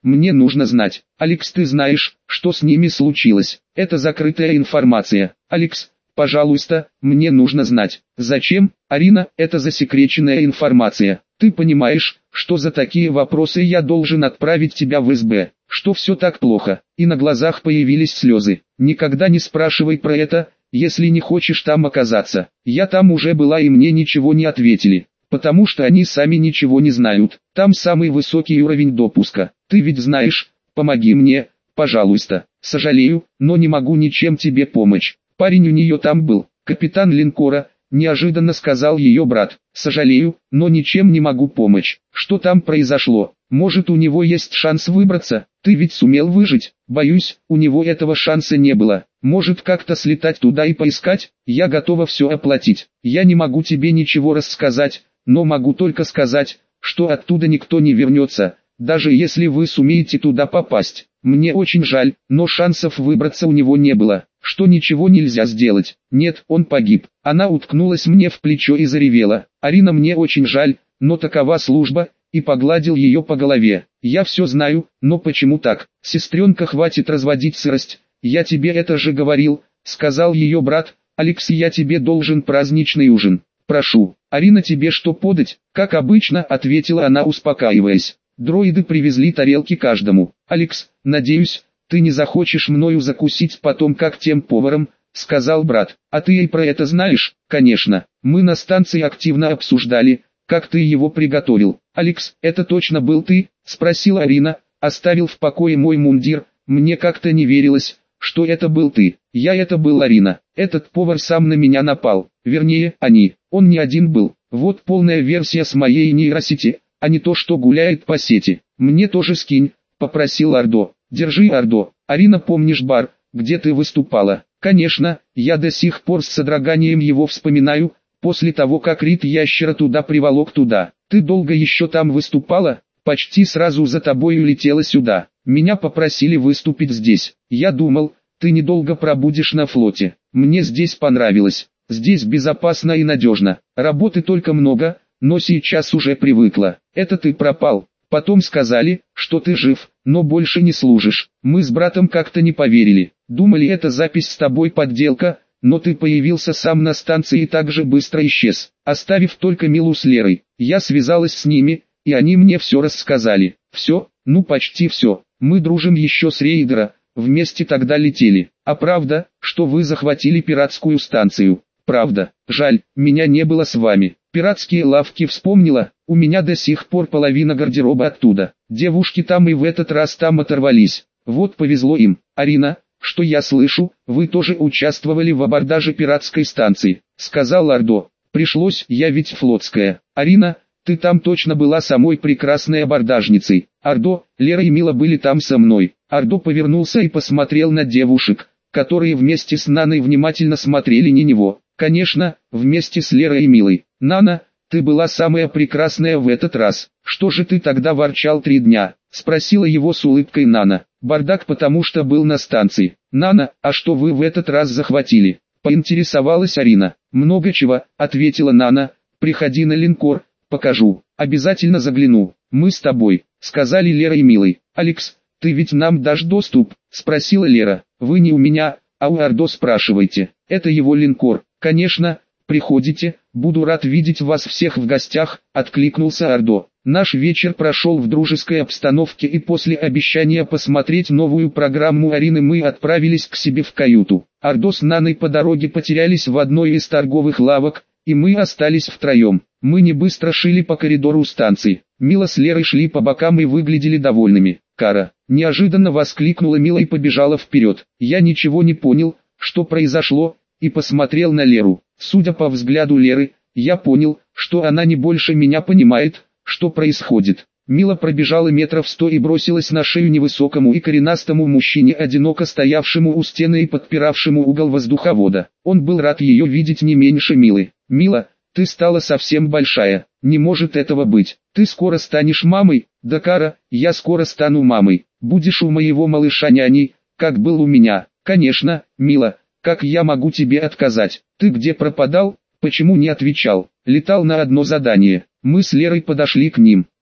мне нужно знать. Алекс, ты знаешь, что с ними случилось? Это закрытая информация. Алекс, пожалуйста, мне нужно знать. Зачем? Арина, это засекреченная информация. Ты понимаешь, что за такие вопросы я должен отправить тебя в СБ? Что все так плохо? И на глазах появились слезы. Никогда не спрашивай про это, если не хочешь там оказаться. Я там уже была и мне ничего не ответили. Потому что они сами ничего не знают. Там самый высокий уровень допуска. Ты ведь знаешь, помоги мне, пожалуйста. Сожалею, но не могу ничем тебе помочь. Парень у нее там был, капитан линкора, неожиданно сказал ее брат. Сожалею, но ничем не могу помочь. Что там произошло? Может, у него есть шанс выбраться? Ты ведь сумел выжить? Боюсь, у него этого шанса не было. Может, как-то слетать туда и поискать? Я готова все оплатить. Я не могу тебе ничего рассказать, но могу только сказать, что оттуда никто не вернется, даже если вы сумеете туда попасть. Мне очень жаль, но шансов выбраться у него не было, что ничего нельзя сделать. Нет, он погиб. Она уткнулась мне в плечо и заревела. Арина, мне очень жаль, но такова служба, и погладил ее по голове. Я все знаю, но почему так? Сестренка, хватит разводить сырость, я тебе это же говорил, сказал ее брат. Алекс, я тебе должен праздничный ужин. Прошу. Арина, тебе что подать? Как обычно, ответила она, успокаиваясь. Дроиды привезли тарелки каждому. Алекс, надеюсь, ты не захочешь мною закусить потом как тем поваром, сказал брат. А ты и про это знаешь? Конечно. Мы на станции активно обсуждали, как ты его приготовил. Алекс, это точно был ты? Спросила Арина, оставил в покое мой мундир. Мне как-то не верилось, что это был ты. Это был Арина. Этот повар сам на меня напал. Вернее, они. Он не один был. Вот полная версия с моей нейросети, а не то, что гуляет по сети. Мне тоже скинь, попросил Ардо. Держи, Ардо. Арина, помнишь бар, где ты выступала? Конечно, я до сих пор с содроганием его вспоминаю, после того как Рит ящера туда приволок туда. Ты долго еще там выступала? Почти сразу за тобой улетела сюда. Меня попросили выступить здесь. Я думал, ты недолго пробудешь на флоте. Мне здесь понравилось. Здесь безопасно и надежно. Работы только много, но сейчас уже привыкла. Это ты пропал. Потом сказали, что ты жив, но больше не служишь. Мы с братом как-то не поверили. Думали, это запись с тобой подделка, но ты появился сам на станции и так же быстро исчез, оставив только Милу с Лерой. Я связалась с ними, и они мне все рассказали. Все, ну почти все. Мы дружим еще с Рейдера, вместе тогда летели. А правда, что вы захватили пиратскую станцию? Правда. Жаль, меня не было с вами. Пиратские лавки вспомнила, у меня до сих пор половина гардероба оттуда. Девушки там и в этот раз там оторвались. Вот повезло им. Арина, что я слышу, вы тоже участвовали в абордаже пиратской станции, сказал Ардо. Пришлось, я ведь флотская. Арина, ты там точно была самой прекрасной абордажницей. Ардо, Лера и Мила были там со мной. Ардо повернулся и посмотрел на девушек, которые вместе с Наной внимательно смотрели на него. Конечно, вместе с Лерой и Милой. Нана, ты была самая прекрасная в этот раз. Что же ты тогда ворчал 3 дня? Спросила его с улыбкой Нана. Бардак, потому что был на станции. Нана, а что вы в этот раз захватили? Поинтересовалась Арина. Много чего, ответила Нана. Приходи на линкор, покажу. Обязательно загляну. Мы с тобой, сказали Лера и Милой. Алекс, ты ведь нам дашь доступ? Спросила Лера. Вы не у меня, а у Ардо спрашивайте. Это его линкор. Конечно, приходите, буду рад видеть вас всех в гостях, откликнулся Ардо. Наш вечер прошел в дружеской обстановке, и после обещания посмотреть новую программу Арины мы отправились к себе в каюту. Ардо с Наной по дороге потерялись в одной из торговых лавок, и мы остались втроем. Мы не быстро шли по коридору станции. Мила с Лерой шли по бокам и выглядели довольными. Кара, неожиданно воскликнула Мила и побежала вперед. Я ничего не понял, что произошло, и посмотрел на Леру. Судя по взгляду Леры, я понял, что она не больше меня понимает, что происходит. Мила пробежала метров 100 и бросилась на шею невысокому и коренастому мужчине, одиноко стоявшему у стены и подпиравшему угол воздуховода. Он был рад ее видеть не меньше Милы. «Мила, ты стала совсем большая, не может этого быть. Ты скоро станешь мамой?» «Да, Кара, я скоро стану мамой. Будешь у моего малыша няней, как был у меня». «Конечно, Мила. Как я могу тебе отказать? Ты где пропадал? Почему не отвечал? Летал на одно задание». Мы с Лерой подошли к ним.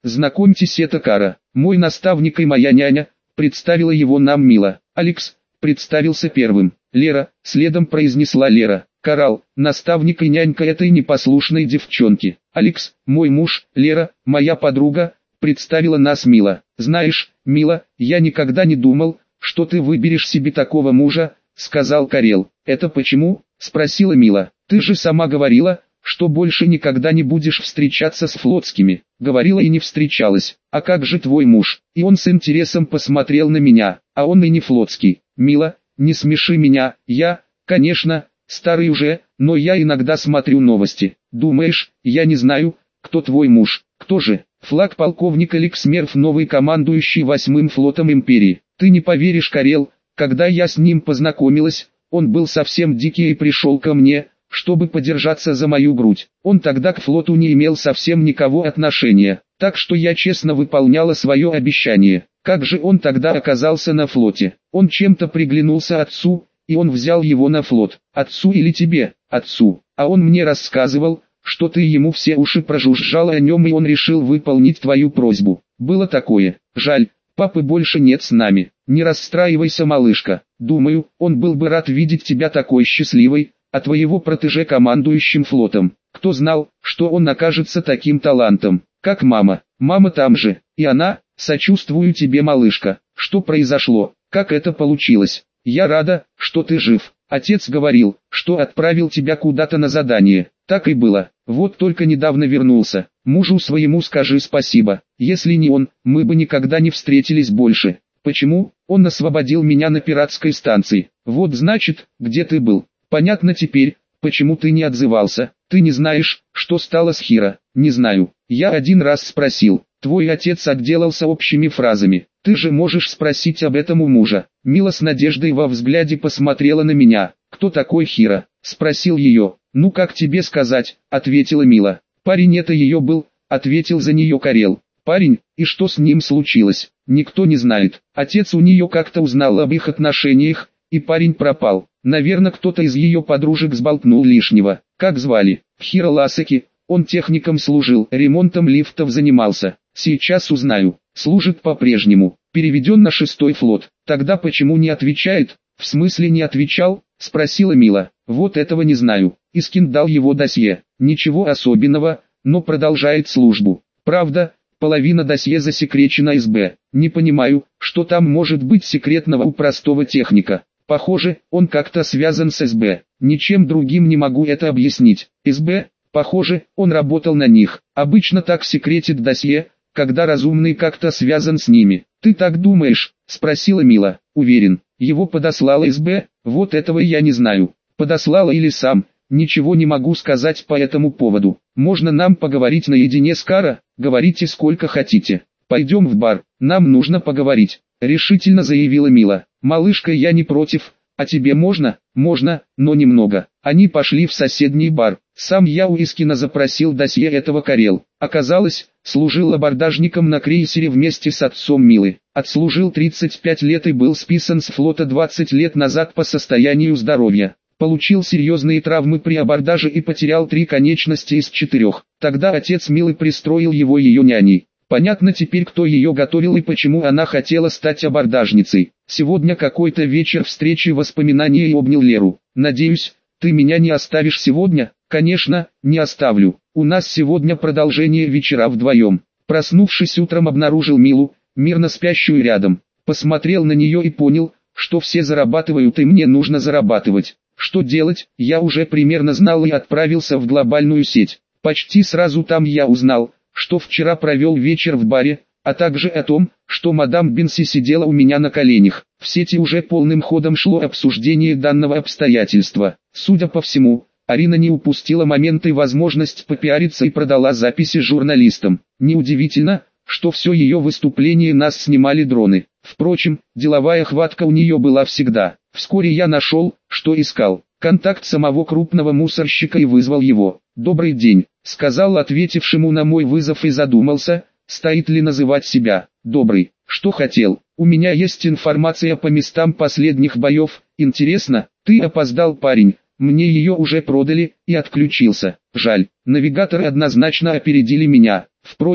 Знакомьтесь, это Кара, мой наставник и моя няня, представила его нам Мила. Алекс представился первым. Лера, следом произнесла Лера. Карал, наставник и нянька этой непослушной девчонки. Алекс, мой муж, Лера, моя подруга, представила нас Мила. Знаешь, Мила, я никогда не думал, что ты выберешь себе такого мужа, сказал Карел. Это почему? Спросила Мила. Ты же сама говорила, что больше никогда не будешь встречаться с флотскими. Говорила и не встречалась. А как же твой муж? И он с интересом посмотрел на меня. А он и не флотский. Мила, не смеши меня. Я, конечно, старый уже, но я иногда смотрю новости. Думаешь, я не знаю, кто твой муж? Кто же? Флаг-полковник Алекс Мерф, новый командующий 8-м флотом Империи. Ты не поверишь, Карел, когда я с ним познакомилась, он был совсем дикий и пришел ко мне, чтобы подержаться за мою грудь. Он тогда к флоту не имел совсем никакого отношения, так что я честно выполняла свое обещание. Как же он тогда оказался на флоте? Он чем-то приглянулся отцу, и он взял его на флот. Отцу или тебе? Отцу. А он мне рассказывал, что ты ему все уши прожужжала о нем, и он решил выполнить твою просьбу. Было такое. Жаль, папы больше нет с нами. Не расстраивайся, малышка. Думаю, он был бы рад видеть тебя такой счастливой, а твоего протеже командующим флотом. Кто знал, что он окажется таким талантом, как мама. Мама там же, и она, сочувствую тебе, малышка. Что произошло? Как это получилось? Я рада, что ты жив. Отец говорил, что отправил тебя куда-то на задание. Так и было. Вот только недавно вернулся. Мужу своему скажи спасибо. Если не он, мы бы никогда не встретились больше. Почему? Он освободил меня на пиратской станции. Вот значит, где ты был. Понятно теперь, почему ты не отзывался. Ты не знаешь, что стало с Хиро? Не знаю. Я один раз спросил. Твой отец отделался общими фразами. Ты же можешь спросить об этом у мужа. Мила с надеждой во взгляде посмотрела на меня. Кто такой Хиро? Спросил ее. Ну как тебе сказать, ответила Мила. Парень это ее был, ответил за нее Карел. Парень, и что с ним случилось? Никто не знает. Отец у нее как-то узнал об их отношениях, и парень пропал. Наверное, кто-то из ее подружек сболтнул лишнего. Как звали? Хиро Ласаки. Он техником служил, ремонтом лифтов занимался. Сейчас узнаю. Служит по-прежнему. Переведен на 6-й флот. Тогда почему не отвечает? В смысле не отвечал? Спросила Мила. Вот этого не знаю. Искин дал его досье. Ничего особенного, но продолжает службу. Правда, половина досье засекречена СБ. Не понимаю, что там может быть секретного у простого техника. Похоже, он как-то связан с СБ. Ничем другим не могу это объяснить. СБ, похоже, он работал на них. Обычно так секретит досье, когда разумный как-то связан с ними. Ты так думаешь? Спросила Мила. Уверен, его подослала СБ, вот этого я не знаю. Подослала или сам, ничего не могу сказать по этому поводу. Можно нам поговорить наедине с Каро? Говорите сколько хотите. Пойдем в бар, нам нужно поговорить, решительно заявила Мила. Малышка, я не против, а тебе можно? Можно, но немного. Они пошли в соседний бар. Сам я у Искина запросил досье этого Карел. Оказалось, служил абордажником на крейсере вместе с отцом Милы. Отслужил 35 лет и был списан с флота 20 лет назад по состоянию здоровья. Получил серьезные травмы при абордаже и потерял 3 конечности из 4. Тогда отец Милы пристроил его ее няней. Понятно теперь, кто ее готовил и почему она хотела стать абордажницей. Сегодня какой-то вечер встречи, воспоминания, и обнял Леру. Надеюсь, ты меня не оставишь сегодня? Конечно, не оставлю. У нас сегодня продолжение вечера вдвоем. Проснувшись утром, обнаружил Милу, мирно спящую рядом. Посмотрел на нее и понял, что все зарабатывают и мне нужно зарабатывать. Что делать, я уже примерно знал и отправился в глобальную сеть. Почти сразу там я узнал, что вчера провел вечер в баре, а также о том, что мадам Бенси сидела у меня на коленях. В сети уже полным ходом шло обсуждение данного обстоятельства. Судя по всему, Арина не упустила момент и возможность попиариться и продала записи журналистам. Неудивительно, что все ее выступление нас снимали дроны. Впрочем, деловая хватка у нее была всегда. Вскоре я нашел, что искал. Контакт самого крупного мусорщика и вызвал его. «Добрый день», — сказал ответившему на мой вызов и задумался, стоит ли называть себя. «Добрый, что хотел? У меня есть информация по местам последних боев. Интересно, ты опоздал, парень, мне ее уже продали», и отключился. Жаль, навигаторы однозначно опередили меня. Впрочем,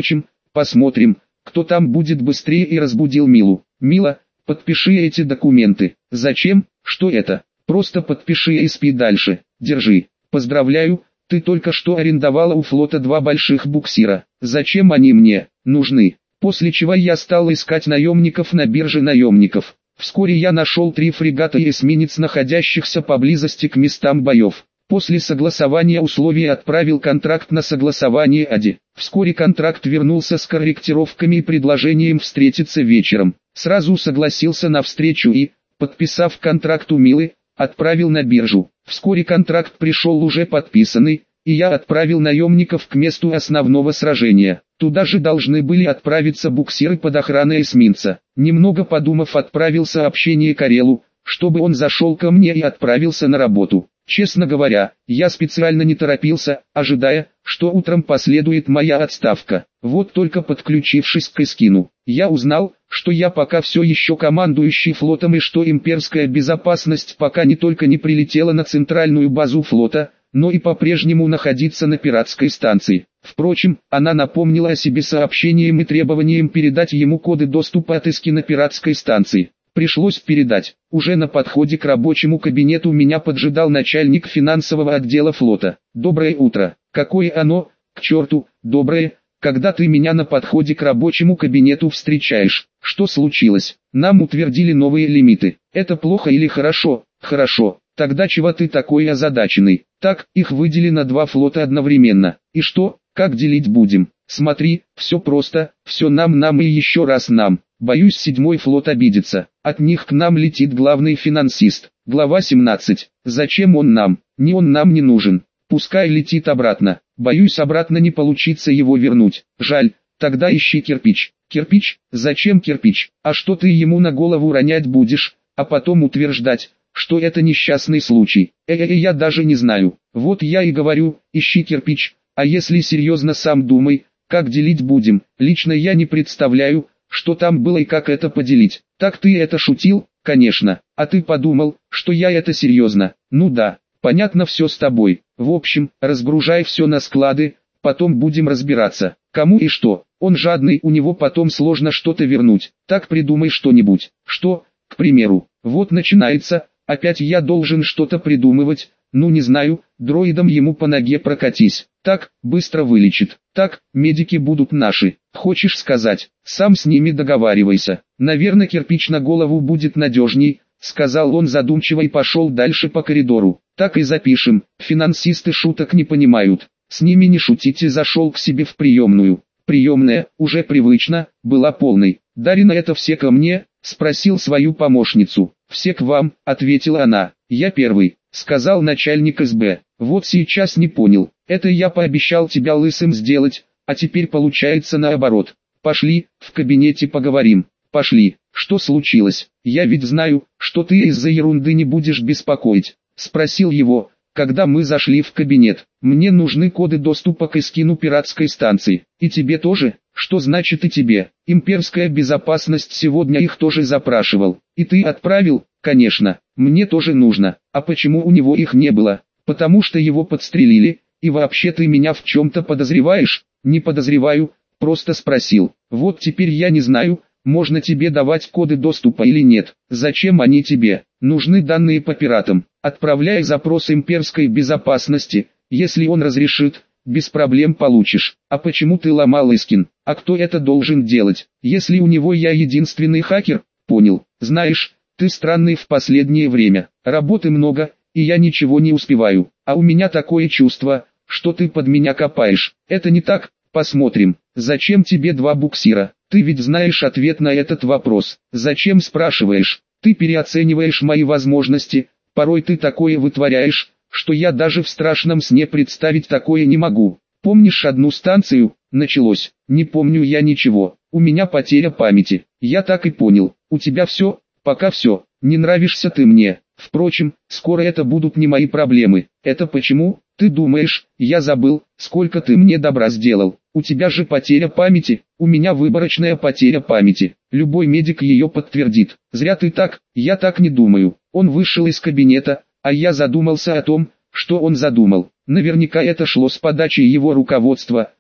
Посмотрим, кто там будет быстрее, и разбудил Милу. Мила, подпиши эти документы. Зачем? Что это? Просто подпиши и спи дальше. Держи. Поздравляю, ты только что арендовала у флота 2 больших буксира. Зачем они мне нужны? После чего я стал искать наемников на бирже наемников. Вскоре я нашел 3 фрегата и эсминец, находящихся поблизости к местам боев. После согласования условий отправил контракт на согласование АДИ. Вскоре контракт вернулся с корректировками и предложением встретиться вечером. Сразу согласился на встречу и, подписав контракт у Милы, отправил на биржу. Вскоре контракт пришел уже подписанный, и я отправил наемников к месту основного сражения. Туда же должны были отправиться буксиры под охраной эсминца. Немного подумав, отправил сообщение Карелу, чтобы он зашел ко мне и отправился на работу. Честно говоря, я специально не торопился, ожидая, что утром последует моя отставка. Вот только подключившись к Искину, я узнал, что я пока все еще командующий флотом и что имперская безопасность пока не только не прилетела на центральную базу флота, но и по-прежнему находится на пиратской станции. Впрочем, она напомнила о себе сообщением и требованием передать ему коды доступа от Искина пиратской станции. Пришлось передать. Уже на подходе к рабочему кабинету меня поджидал начальник финансового отдела флота. «Доброе утро». «Какое оно, к черту, доброе, когда ты меня на подходе к рабочему кабинету встречаешь? Что случилось? Нам утвердили новые лимиты. Это плохо или хорошо?» «Хорошо. Тогда чего ты такой озадаченный?» «Так, их выдели на 2 флота одновременно. И что, как делить будем?» «Смотри, все просто, все нам и еще раз нам. Боюсь, 7-й флот обидится. От них к нам летит главный финансист». Глава 17. «Зачем он нам? Он нам не нужен. Пускай летит обратно. Боюсь, обратно не получится его вернуть. Жаль, тогда ищи кирпич». «Кирпич? Зачем кирпич? А что ты ему на голову ронять будешь, а потом утверждать, что это несчастный случай?» Я даже не знаю. Вот я и говорю, ищи кирпич, а если серьезно, сам думай, как делить будем. Лично я не представляю, что там было и как это поделить. Так ты это шутил? Конечно. А ты подумал, что я это серьезно? Ну да, понятно все с тобой. В общем, разгружай все на склады, потом будем разбираться, кому и что. Он жадный, у него потом сложно что-то вернуть. Так придумай что-нибудь. Что, к примеру? Вот начинается, опять я должен что-то придумывать. Ну не знаю, дроидом ему по ноге прокатись. Так, быстро вылечит. Так, медики будут наши. Хочешь сказать, сам с ними договаривайся. Наверное, кирпич на голову будет надежней, сказал он задумчиво и пошел дальше по коридору. Так и запишем. Финансисты шуток не понимают. С ними не шутите. Зашел к себе в приемную. Приемная, уже привычно, была полной. «Дарина, это все ко мне?» — спросил свою помощницу. «Все к вам», — ответила она. «Я первый», — сказал начальник СБ. «Вот сейчас не понял. Это я пообещал тебя лысым сделать, а теперь получается наоборот. Пошли, в кабинете поговорим». «Пошли. Что случилось? Я ведь знаю, что ты из-за ерунды не будешь беспокоить», — спросил его, когда мы зашли в кабинет. «Мне нужны коды доступа к Искину пиратской станции. И тебе тоже?» «Что значит и тебе? Имперская безопасность сегодня их тоже запрашивал. И ты отправил?» «Конечно. Мне тоже нужно. А почему у него их не было?» «Потому что его подстрелили. И вообще ты меня в чем-то подозреваешь?» «Не подозреваю, просто спросил. Вот теперь я не знаю, можно тебе давать коды доступа или нет. Зачем они тебе? Нужны данные по пиратам. Отправляй запрос имперской безопасности, если он разрешит, без проблем получишь». «А почему ты ломал Искин? А кто это должен делать? Если у него я единственный хакер?» «Понял. Знаешь, ты странный в последнее время. Работы много, и я ничего не успеваю. А у меня такое чувство, что ты под меня копаешь. Это не так? Посмотрим. Зачем тебе 2 буксира? Ты ведь знаешь ответ на этот вопрос. Зачем спрашиваешь? Ты переоцениваешь мои возможности. Порой ты такое вытворяешь, что я даже в страшном сне представить такое не могу. Помнишь одну станцию?» Началось. «Не помню я ничего. У меня потеря памяти». «Я так и понял. У тебя все? Пока все. Не нравишься ты мне. Впрочем, скоро это будут не мои проблемы». «Это почему? Ты думаешь, я забыл, сколько ты мне добра сделал? У тебя же потеря памяти». «У меня выборочная потеря памяти. Любой медик ее подтвердит». «Зря ты так, я так не думаю». Он вышел из кабинета, а я задумался о том, что он задумал. Наверняка это шло с подачи его руководства,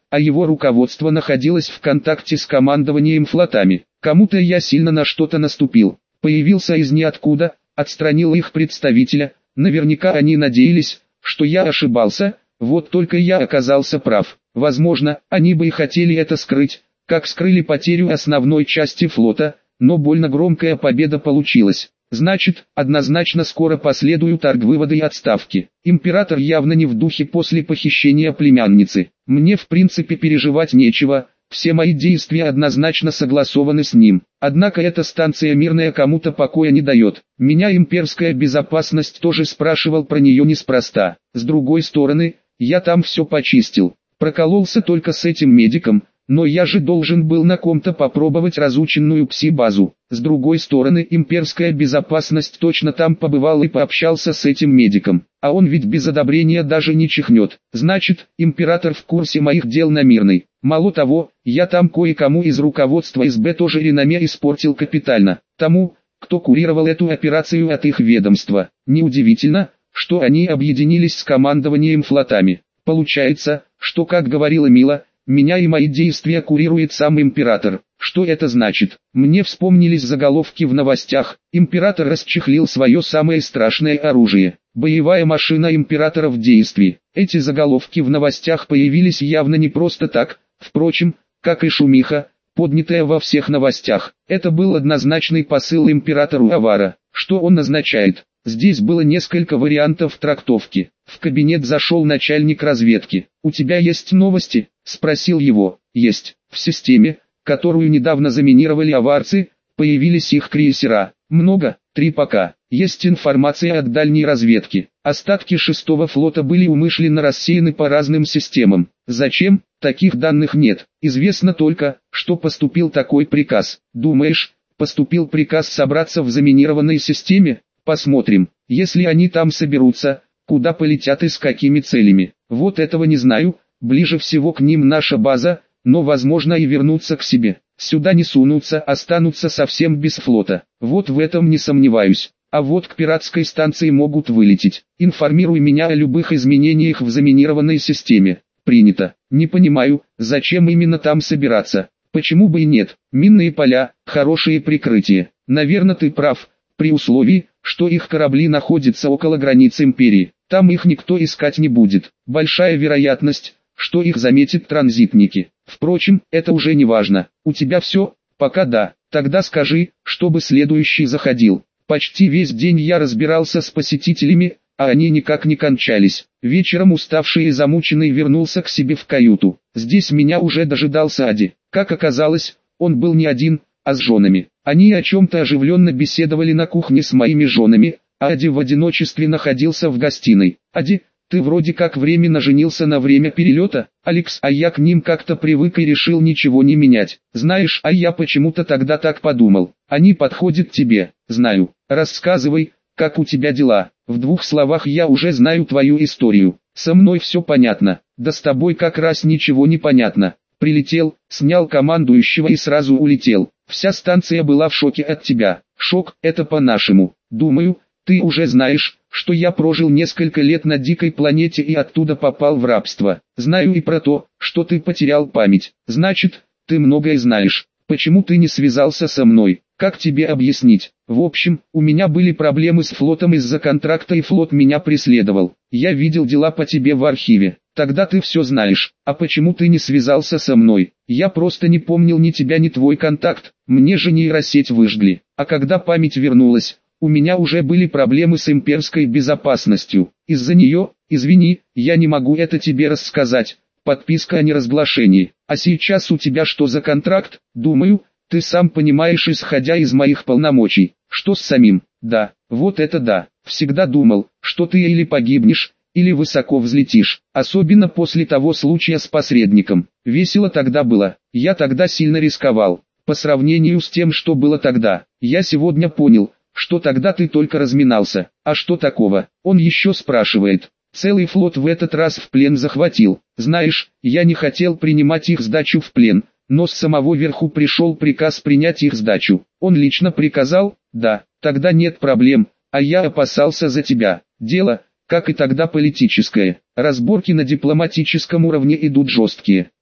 а его руководство находилось в контакте с командованием флотами. Кому-то я сильно на что-то наступил, появился из ниоткуда, отстранил их представителя, наверняка они надеялись, что я ошибался, вот только я оказался прав. Возможно, они бы и хотели это скрыть, как скрыли потерю основной части флота, но больно громкая победа получилась. Значит, однозначно скоро последуют аргвыводы и отставки. Император явно не в духе после похищения племянницы. Мне в принципе переживать нечего, все мои действия однозначно согласованы с ним. Однако эта станция мирная кому-то покоя не дает. Меня имперская безопасность тоже спрашивал про нее неспроста. С другой стороны, я там все почистил. Прокололся только с этим медиком, но я же должен был на ком-то попробовать разученную пси-базу. С другой стороны, имперская безопасность точно там побывал и пообщался с этим медиком. А он ведь без одобрения даже не чихнет. Значит, император в курсе моих дел на мирной. Мало того, я там кое-кому из руководства СБ тоже реноме испортил капитально. Тому, кто курировал эту операцию от их ведомства. Неудивительно, что они объединились с командованием флотами. Получается, что, как говорила Мила, меня и мои действия курирует сам император. Что это значит? Мне вспомнились заголовки в новостях. Император расчехлил свое самое страшное оружие. Боевая машина императора в действии. Эти заголовки в новостях появились явно не просто так, впрочем, как и шумиха, поднятая во всех новостях. Это был однозначный посыл императору Авара. Что он означает? Здесь было несколько вариантов трактовки. В кабинет зашел начальник разведки. «У тебя есть новости?» – спросил его. «Есть. В системе, которую недавно заминировали аварцы, появились их крейсера. Много, 3 пока. Есть информация от дальней разведки. Остатки 6-го флота были умышленно рассеяны по разным системам. Зачем? Таких данных нет. Известно только, что поступил такой приказ. Думаешь, поступил приказ собраться в заминированной системе? Посмотрим. Если они там соберутся, куда полетят и с какими целями? Вот этого не знаю. Ближе всего к ним наша база, но возможно и вернуться к себе. Сюда не сунутся, останутся совсем без флота. Вот в этом не сомневаюсь. А вот к пиратской станции могут вылететь. Информируй меня о любых изменениях в заминированной системе. Принято. Не понимаю, зачем именно там собираться. Почему бы и нет? Минные поля, хорошее прикрытие. Наверное, ты прав, при условии, что их корабли находятся около границ империи. Там их никто искать не будет. Большая вероятность, что их заметят транзитники. Впрочем, это уже не важно. У тебя все? Пока да. Тогда скажи, чтобы следующий заходил. Почти весь день я разбирался с посетителями, а они никак не кончались. Вечером уставший и замученный вернулся к себе в каюту. Здесь меня уже дожидался Ади. Как оказалось, он был не один, а с женами. Они о чем-то оживленно беседовали на кухне с моими женами, а Ади в одиночестве находился в гостиной. «Ади, ты вроде как временно женился на время перелета, Алекс, а я к ним как-то привык и решил ничего не менять. Знаешь, а я почему-то тогда так подумал. Они подходят тебе, знаю. Рассказывай, как у тебя дела. В 2 словах я уже знаю твою историю. Со мной все понятно, да с тобой как раз ничего не понятно. Прилетел, снял командующего и сразу улетел. Вся станция была в шоке от тебя. Шок – это по-нашему. Думаю, ты уже знаешь, что я прожил несколько лет на дикой планете и оттуда попал в рабство. Знаю и про то, что ты потерял память. Значит, ты многое знаешь. Почему ты не связался со мной? Как тебе объяснить? В общем, у меня были проблемы с флотом из-за контракта, и флот меня преследовал. Я видел дела по тебе в архиве. Тогда ты все знаешь. А почему ты не связался со мной? Я просто не помнил ни тебя, ни твой контакт. Мне же нейросеть выжгли. А когда память вернулась, у меня уже были проблемы с имперской безопасностью. Из-за нее, извини, я не могу это тебе рассказать. Подписка о неразглашении. А сейчас у тебя что за контракт? Думаю, ты сам понимаешь, исходя из моих полномочий. Что с самим? Да, вот это да. Всегда думал, что ты или погибнешь, или высоко взлетишь. Особенно после того случая с посредником. Весело тогда было. Я тогда сильно рисковал. По сравнению с тем, что было тогда. Я сегодня понял, что тогда ты только разминался. А что такого? Он еще спрашивает. Целый флот в этот раз в плен захватил. Знаешь, я не хотел принимать их сдачу в плен, но с самого верху пришел приказ принять их сдачу. Он лично приказал? Да, тогда нет проблем, а я опасался за тебя. Дело, как и тогда, политическое. Разборки на дипломатическом уровне идут жесткие.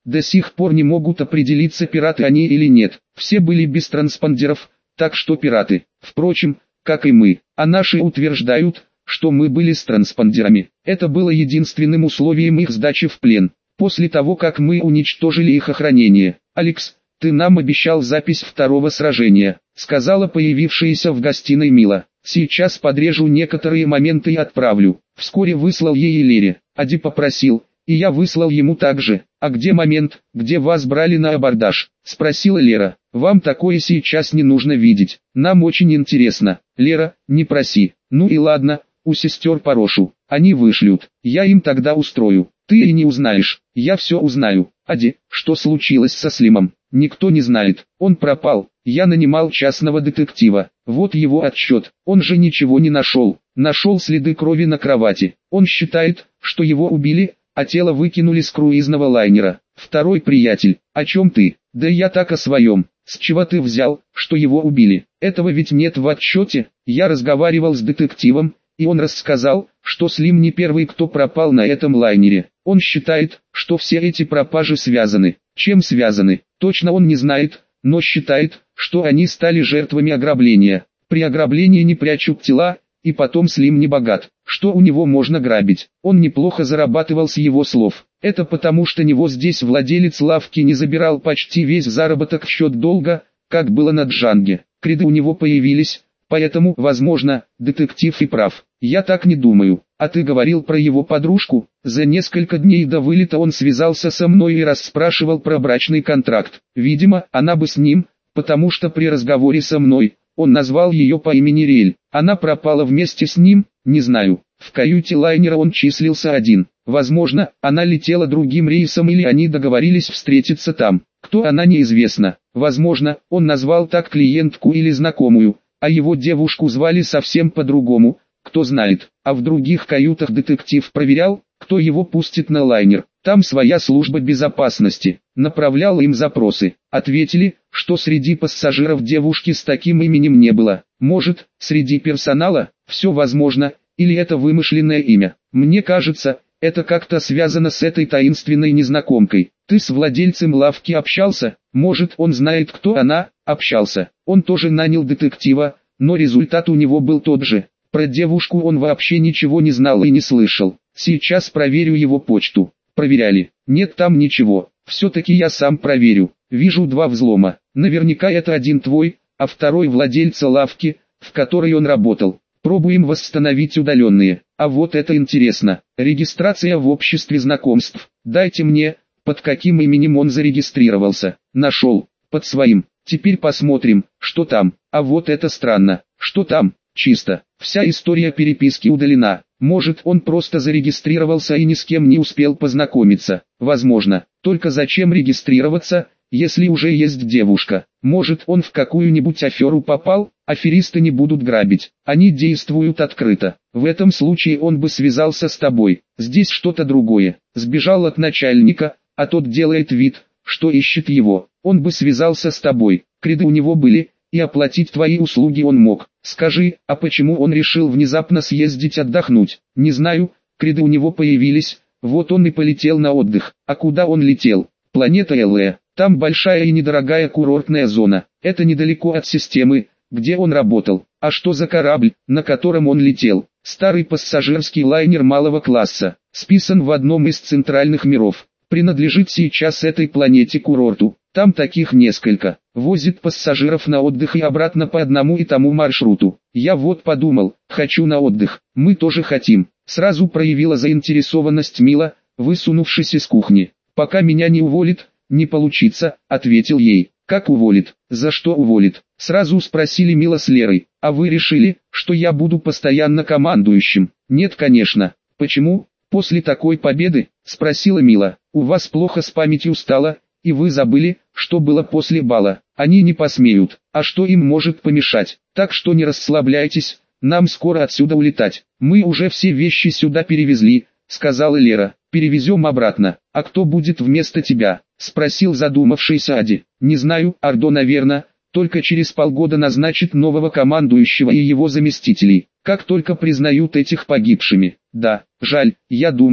До сих пор не могут определиться, пираты они или нет. Все были без транспондеров, так что пираты. Впрочем, как и мы. А наши утверждают, что мы были с транспондерами. Это было единственным условием их сдачи в плен. После того, как мы уничтожили их охранение. «Алекс, ты нам обещал запись второго сражения», — сказала появившаяся в гостиной Мила. «Сейчас подрежу некоторые моменты и отправлю». Вскоре выслал ей Лере. Ади попросил, и я выслал ему также. «А где момент, где вас брали на абордаж?» — спросила Лера. «Вам такое сейчас не нужно видеть. Нам очень интересно». «Лера, не проси». «Ну и ладно, у сестер порошу. Они вышлют. Я им тогда устрою. Ты и не узнаешь. Я все узнаю». «Ади, что случилось со Слимом?» «Никто не знает. Он пропал. Я нанимал частного детектива. Вот его отчет. Он же ничего не нашел. Нашел следы крови на кровати. Он считает, что его убили, а тело выкинули с круизного лайнера». «Второй приятель, о чем ты?» «Да я так о своем. С чего ты взял, что его убили? Этого ведь нет в отчете». Я разговаривал с детективом, и он рассказал, что Слим не первый, кто пропал на этом лайнере. Он считает, что все эти пропажи связаны. Чем связаны, точно он не знает, но считает, что они стали жертвами ограбления. При ограблении не прячут тела, и потом Слим не богат. Что у него можно грабить? Он неплохо зарабатывал с его слов. Это потому, что него здесь владелец лавки не забирал почти весь заработок в счет долга, как было на Джанге. Креды у него появились, поэтому, возможно, детектив и прав. Я так не думаю. А ты говорил про его подружку? За несколько дней до вылета он связался со мной и расспрашивал про брачный контракт. Видимо, она бы с ним, потому что при разговоре со мной, он назвал ее по имени Рель. Она пропала вместе с ним, не знаю. В каюте лайнера он числился один. Возможно, она летела другим рейсом или они договорились встретиться там. Кто она, неизвестно. Возможно, он назвал так клиентку или знакомую, а его девушку звали совсем по-другому. Кто знает, а в других каютах детектив проверял, кто его пустит на лайнер. Там своя служба безопасности. Направлял им запросы. Ответили, что среди пассажиров девушки с таким именем не было. Может, среди персонала? Все возможно, или это вымышленное имя. Мне кажется, это как-то связано с этой таинственной незнакомкой. Ты с владельцем лавки общался? Может, он знает, кто она? Общался. Он тоже нанял детектива, но результат у него был тот же. Про девушку он вообще ничего не знал и не слышал. Сейчас проверю его почту. Проверяли. Нет там ничего. Все-таки я сам проверю. Вижу 2 взлома. Наверняка это один твой, а второй владельца лавки, в которой он работал. Пробуем восстановить удаленные. А вот это интересно. Регистрация в обществе знакомств. Дайте мне, под каким именем он зарегистрировался. Нашел. Под своим. Теперь посмотрим, что там. А вот это странно. Что там? Чисто. Вся история переписки удалена. Может, он просто зарегистрировался и ни с кем не успел познакомиться. Возможно. Только зачем регистрироваться, если уже есть девушка? Может, он в какую-нибудь аферу попал? Аферисты не будут грабить. Они действуют открыто. В этом случае он бы связался с тобой. Здесь что-то другое. Сбежал от начальника, а тот делает вид, что ищет его. Он бы связался с тобой. Креды у него были, и оплатить твои услуги он мог. Скажи, а почему он решил внезапно съездить отдохнуть? Не знаю, креды у него появились, вот он и полетел на отдых. А куда он летел? Планета Элле. Там большая и недорогая курортная зона. Это недалеко от системы, где он работал. А что за корабль, на котором он летел? Старый пассажирский лайнер малого класса. Списан в одном из центральных миров. Принадлежит сейчас этой планете-курорту. Там таких несколько. Возит пассажиров на отдых и обратно по одному и тому маршруту. Я вот подумал, хочу на отдых. Мы тоже хотим. Сразу проявила заинтересованность Мила, высунувшись из кухни. Пока меня не уволит, не получится, ответил ей. Как уволит? За что уволит? Сразу спросили Мила с Лерой. А вы решили, что я буду постоянно командующим? Нет, конечно. Почему? После такой победы? Спросила Мила. У вас плохо с памятью стало, и вы забыли, что было после бала. Они не посмеют. А что им может помешать? Так что не расслабляйтесь, нам скоро отсюда улетать. Мы уже все вещи сюда перевезли, сказала Лера. Перевезем обратно. А кто будет вместо тебя? Спросил задумавшийся Ади. Не знаю, Ардо, наверное, только через полгода назначит нового командующего и его заместителей. Как только признают этих погибшими. Да, жаль, я думал,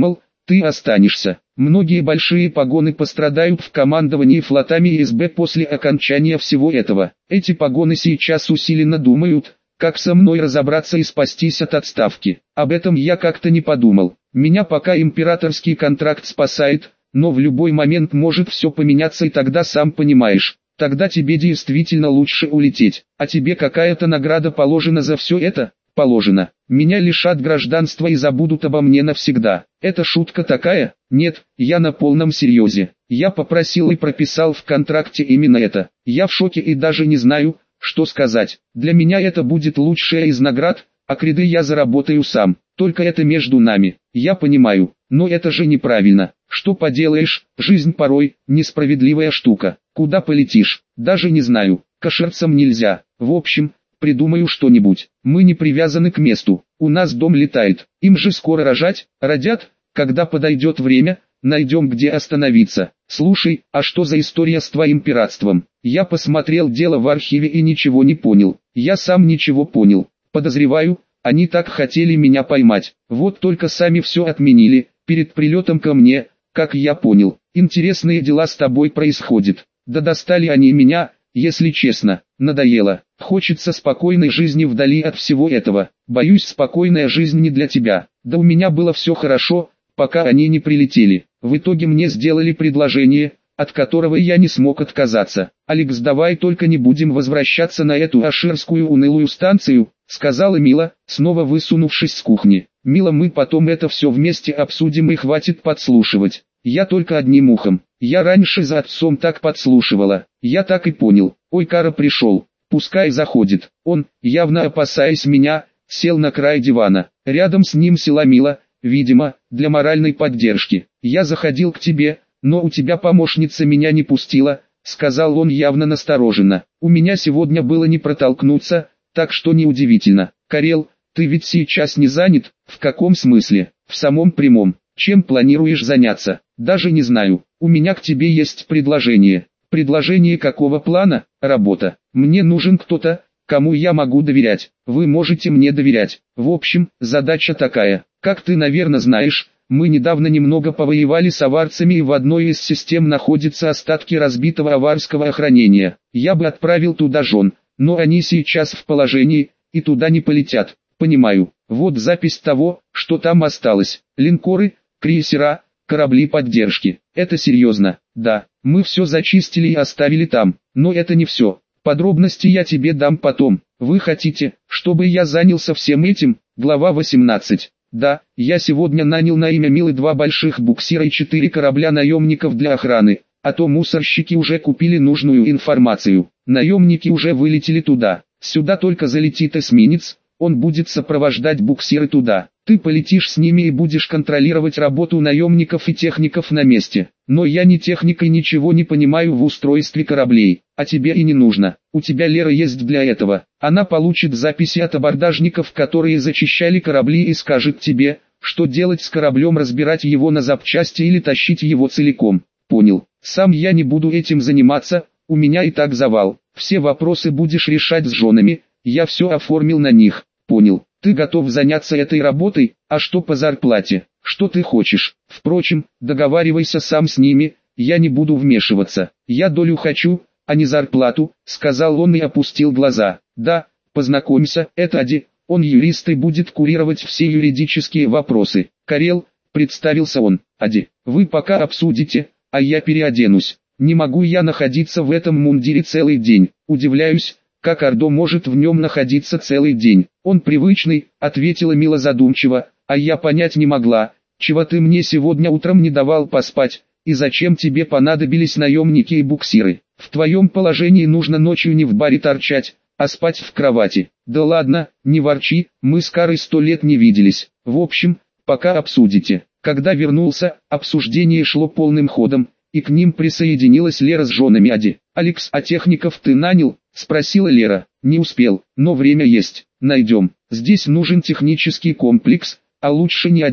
ты останешься. Многие большие погоны пострадают в командовании флотами СБ после окончания всего этого. Эти погоны сейчас усиленно думают, как со мной разобраться и спастись от отставки. Об этом я как-то не подумал. Меня пока императорский контракт спасает, но в любой момент может все поменяться, и тогда сам понимаешь. Тогда тебе действительно лучше улететь. А тебе какая-то награда положена за все это? Положено. Меня лишат гражданства и забудут обо мне навсегда. Это шутка такая? Нет, я на полном серьезе. Я попросил и прописал в контракте именно это. Я в шоке и даже не знаю, что сказать. Для меня это будет лучшая из наград, а креды я заработаю сам. Только это между нами. Я понимаю, но это же неправильно. Что поделаешь, жизнь порой несправедливая штука. Куда полетишь? Даже не знаю. Кошерцам нельзя. В общем, придумаю что-нибудь. Мы не привязаны к месту. У нас дом летает. Им же скоро рожать. Родят, когда подойдет время, найдем где остановиться. Слушай, а что за история с твоим пиратством? Я посмотрел дело в архиве и ничего не понял. Я сам ничего понял. Подозреваю, они так хотели меня поймать. Вот только сами все отменили, перед прилетом ко мне, как я понял. Интересные дела с тобой происходят. Да достали они меня, если честно. Надоело. Хочется спокойной жизни вдали от всего этого. Боюсь, спокойная жизнь не для тебя. Да у меня было все хорошо, пока они не прилетели. В итоге мне сделали предложение, от которого я не смог отказаться. «Алекс, давай только не будем возвращаться на эту аширскую унылую станцию», сказала Мила, снова высунувшись с кухни. «Мила, мы потом это все вместе обсудим и хватит подслушивать. Я только одним ухом. Я раньше за отцом так подслушивала. Я так и понял. Ой, Кара пришел. Пускай заходит». Он, явно опасаясь меня, сел на край дивана. Рядом с ним села Мила, видимо, для моральной поддержки. «Я заходил к тебе, но у тебя помощница меня не пустила», сказал он явно настороженно. «У меня сегодня было не протолкнуться, так что неудивительно. Карел, ты ведь сейчас не занят?» «В каком смысле?» «В самом прямом. Чем планируешь заняться?» «Даже не знаю. У меня к тебе есть предложение». «Предложение какого плана?» «Работа. Мне нужен кто-то, кому я могу доверять. Вы можете мне доверять. В общем, задача такая. Как ты, наверное, знаешь, мы недавно немного повоевали с аварцами, и в одной из систем находятся остатки разбитого аварского охранения. Я бы отправил туда жен, но они сейчас в положении, и туда не полетят. Понимаю. Вот запись того, что там осталось. Линкоры, крейсера, корабли поддержки. Это серьезно. Да, мы все зачистили и оставили там. Но это не все. Подробности я тебе дам потом. Вы хотите, чтобы я занялся всем этим? Глава 18. Да, я сегодня нанял на имя Милы 2 больших буксира и 4 корабля наемников для охраны, а то мусорщики уже купили нужную информацию. Наемники уже вылетели туда. Сюда только залетит эсминец, он будет сопровождать буксиры туда. Ты полетишь с ними и будешь контролировать работу наемников и техников на месте. Но я не техник и ничего не понимаю в устройстве кораблей, а тебе и не нужно. У тебя Лера есть для этого. Она получит записи от абордажников, которые зачищали корабли, и скажет тебе, что делать с кораблем, разбирать его на запчасти или тащить его целиком. Понял. Сам я не буду этим заниматься, у меня и так завал. Все вопросы будешь решать с женами, я все оформил на них. Понял. Ты готов заняться этой работой, а что по зарплате? Что ты хочешь? Впрочем, договаривайся сам с ними, я не буду вмешиваться. Я долю хочу, а не зарплату, сказал он и опустил глаза. Да, познакомься, это Ади, он юрист и будет курировать все юридические вопросы. Карел, представился он. Ади, вы пока обсудите, а я переоденусь. Не могу я находиться в этом мундире целый день. Удивляюсь, как Ордо может в нем находиться целый день. Он привычный, ответила Мила задумчиво, а я понять не могла, чего ты мне сегодня утром не давал поспать, и зачем тебе понадобились наемники и буксиры. В твоем положении нужно ночью не в баре торчать, а спать в кровати. Да ладно, не ворчи, мы с Карой 100 лет не виделись. В общем, пока обсудите. Когда вернулся, обсуждение шло полным ходом, и к ним присоединилась Лера с женами Ади. «Алекс, а техников ты нанял?» — спросила Лера. «Не успел, но время есть, найдем. Здесь нужен технический комплекс, а лучше не один», —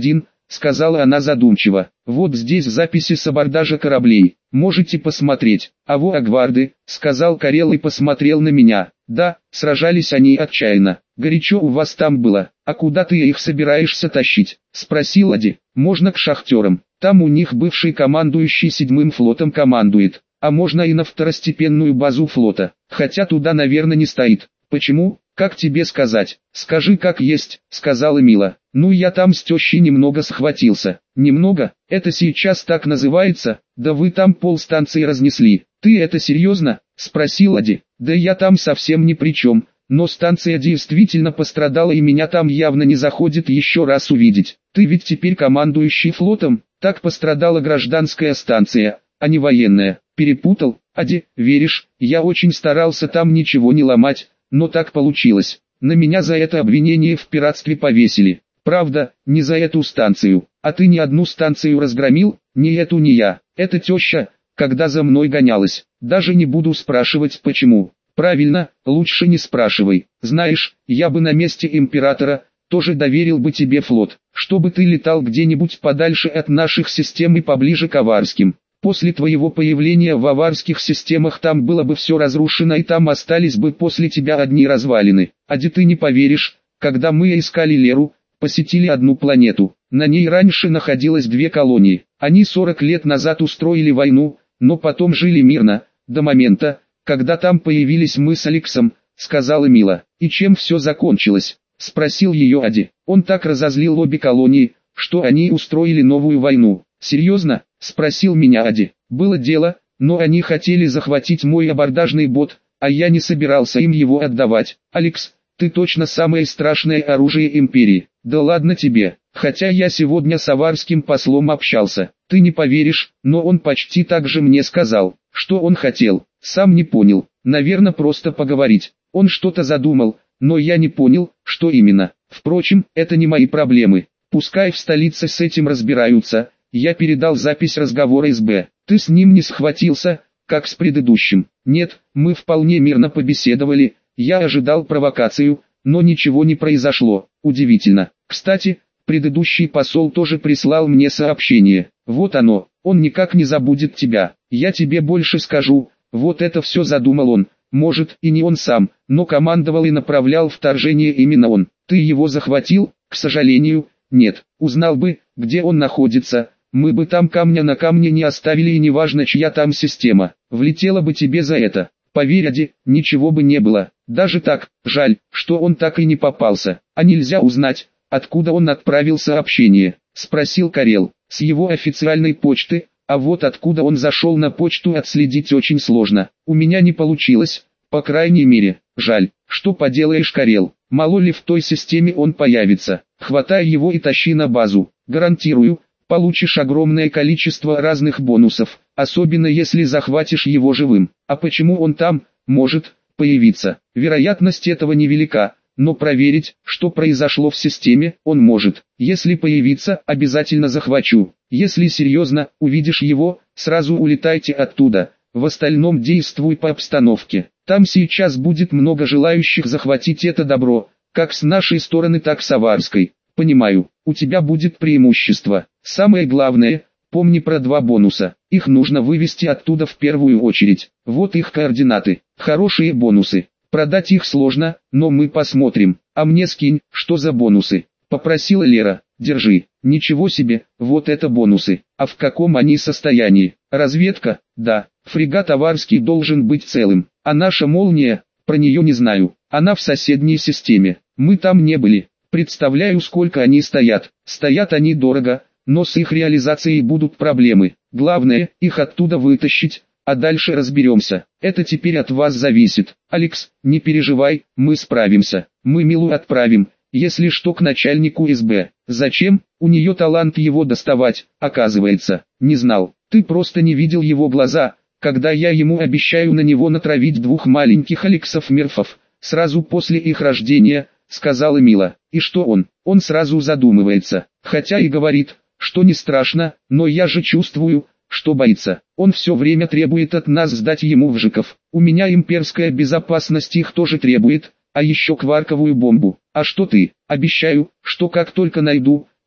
сказала она задумчиво. Вот здесь записи с абордажа кораблей, можете посмотреть. А во Агварды, сказал Карел и посмотрел на меня. Да, сражались они отчаянно. Горячо у вас там было. А куда ты их собираешься тащить? Спросил Ади. Можно к шахтерам. Там у них бывший командующий 7-м флотом командует. А можно и на второстепенную базу флота. Хотя туда, наверное, не стоит. Почему? Как тебе сказать? Скажи как есть, сказала Мила. Ну я там с тещей немного схватился. Немного? Это сейчас так называется? Да вы там полстанции разнесли. Ты это серьезно? Спросил Ади. Да я там совсем ни при чем. Но станция действительно пострадала и меня там явно не заходит еще раз увидеть. Ты ведь теперь командующий флотом? Так пострадала гражданская станция, а не военная. Перепутал? Ади, веришь, я очень старался там ничего не ломать. Но так получилось. На меня за это обвинение в пиратстве повесили. Правда, не за эту станцию. А ты ни одну станцию разгромил? Ни эту, ни я. Это теща, когда за мной гонялась. Даже не буду спрашивать почему. Правильно, лучше не спрашивай. Знаешь, я бы на месте императора тоже доверил бы тебе флот, чтобы ты летал где-нибудь подальше от наших систем и поближе к аварским. После твоего появления в аварских системах там было бы все разрушено и там остались бы после тебя одни развалины. Ади, ты не поверишь, когда мы искали Леру, посетили одну планету. На ней раньше находилось 2 колонии. Они 40 лет назад устроили войну, но потом жили мирно, до момента, когда там появились мы с Алексом, сказала Мила. И чем все закончилось? Спросил ее Ади. Он так разозлил обе колонии, что они устроили новую войну. Серьезно? Спросил меня Ади. Было дело, но они хотели захватить мой абордажный бот, а я не собирался им его отдавать. Алекс, ты точно самое страшное оружие империи. Да ладно тебе, хотя я сегодня с аварским послом общался. Ты не поверишь, но он почти так же мне сказал. Что он хотел, сам не понял. Наверное, просто поговорить. Он что-то задумал, но я не понял, что именно. Впрочем, это не мои проблемы. Пускай в столице с этим разбираются. Я передал запись разговора СБ. Ты с ним не схватился, как с предыдущим? Нет, мы вполне мирно побеседовали. Я ожидал провокацию, но ничего не произошло. Удивительно. Кстати, предыдущий посол тоже прислал мне сообщение. Вот оно, он никак не забудет тебя. Я тебе больше скажу, вот это все задумал он. Может, и не он сам, но командовал и направлял вторжение именно он. Ты его захватил? К сожалению, нет. Узнал бы, где он находится. Мы бы там камня на камне не оставили и неважно чья там система, влетела бы тебе за это. Поверь, Ади, ничего бы не было. Даже так, жаль, что он так и не попался. А нельзя узнать, откуда он отправил сообщение? Спросил Карел. С его официальной почты, а вот откуда он зашел на почту отследить очень сложно. У меня не получилось, по крайней мере. Жаль, что поделаешь, Карел. Мало ли в той системе он появится. Хватай его и тащи на базу. Гарантирую, получишь огромное количество разных бонусов, особенно если захватишь его живым. А почему он там, может, появиться? Вероятность этого невелика, но проверить, что произошло в системе, он может. Если появится, обязательно захвачу. Если серьезно, увидишь его, сразу улетайте оттуда. В остальном действуй по обстановке. Там сейчас будет много желающих захватить это добро, как с нашей стороны, так с аварской. Понимаю, у тебя будет преимущество. Самое главное, помни про 2 бонуса. Их нужно вывести оттуда в первую очередь. Вот их координаты. Хорошие бонусы. Продать их сложно, но мы посмотрим. А мне скинь, что за бонусы. Попросила Лера. Держи. Ничего себе, вот это бонусы. А в каком они состоянии? Разведка? Да. Фрегат аварский должен быть целым. А наша молния? Про нее не знаю. Она в соседней системе. Мы там не были. Представляю, сколько они стоят. Стоят они дорого, но с их реализацией будут проблемы. Главное, их оттуда вытащить, а дальше разберемся. Это теперь от вас зависит. Алекс, не переживай, мы справимся. Мы Милу отправим, если что, к начальнику СБ. Зачем? У нее талант его доставать, оказывается. Не знал. Ты просто не видел его глаза, когда я ему обещаю на него натравить 2 маленьких Алексов-мерфов, сразу после их рождения, сказала Мила. И что он? Он сразу задумывается, хотя и говорит, что не страшно, но я же чувствую, что боится. Он все время требует от нас сдать ему вжиков. У меня имперская безопасность их тоже требует, а еще кварковую бомбу. А что ты? Обещаю, что как только найду,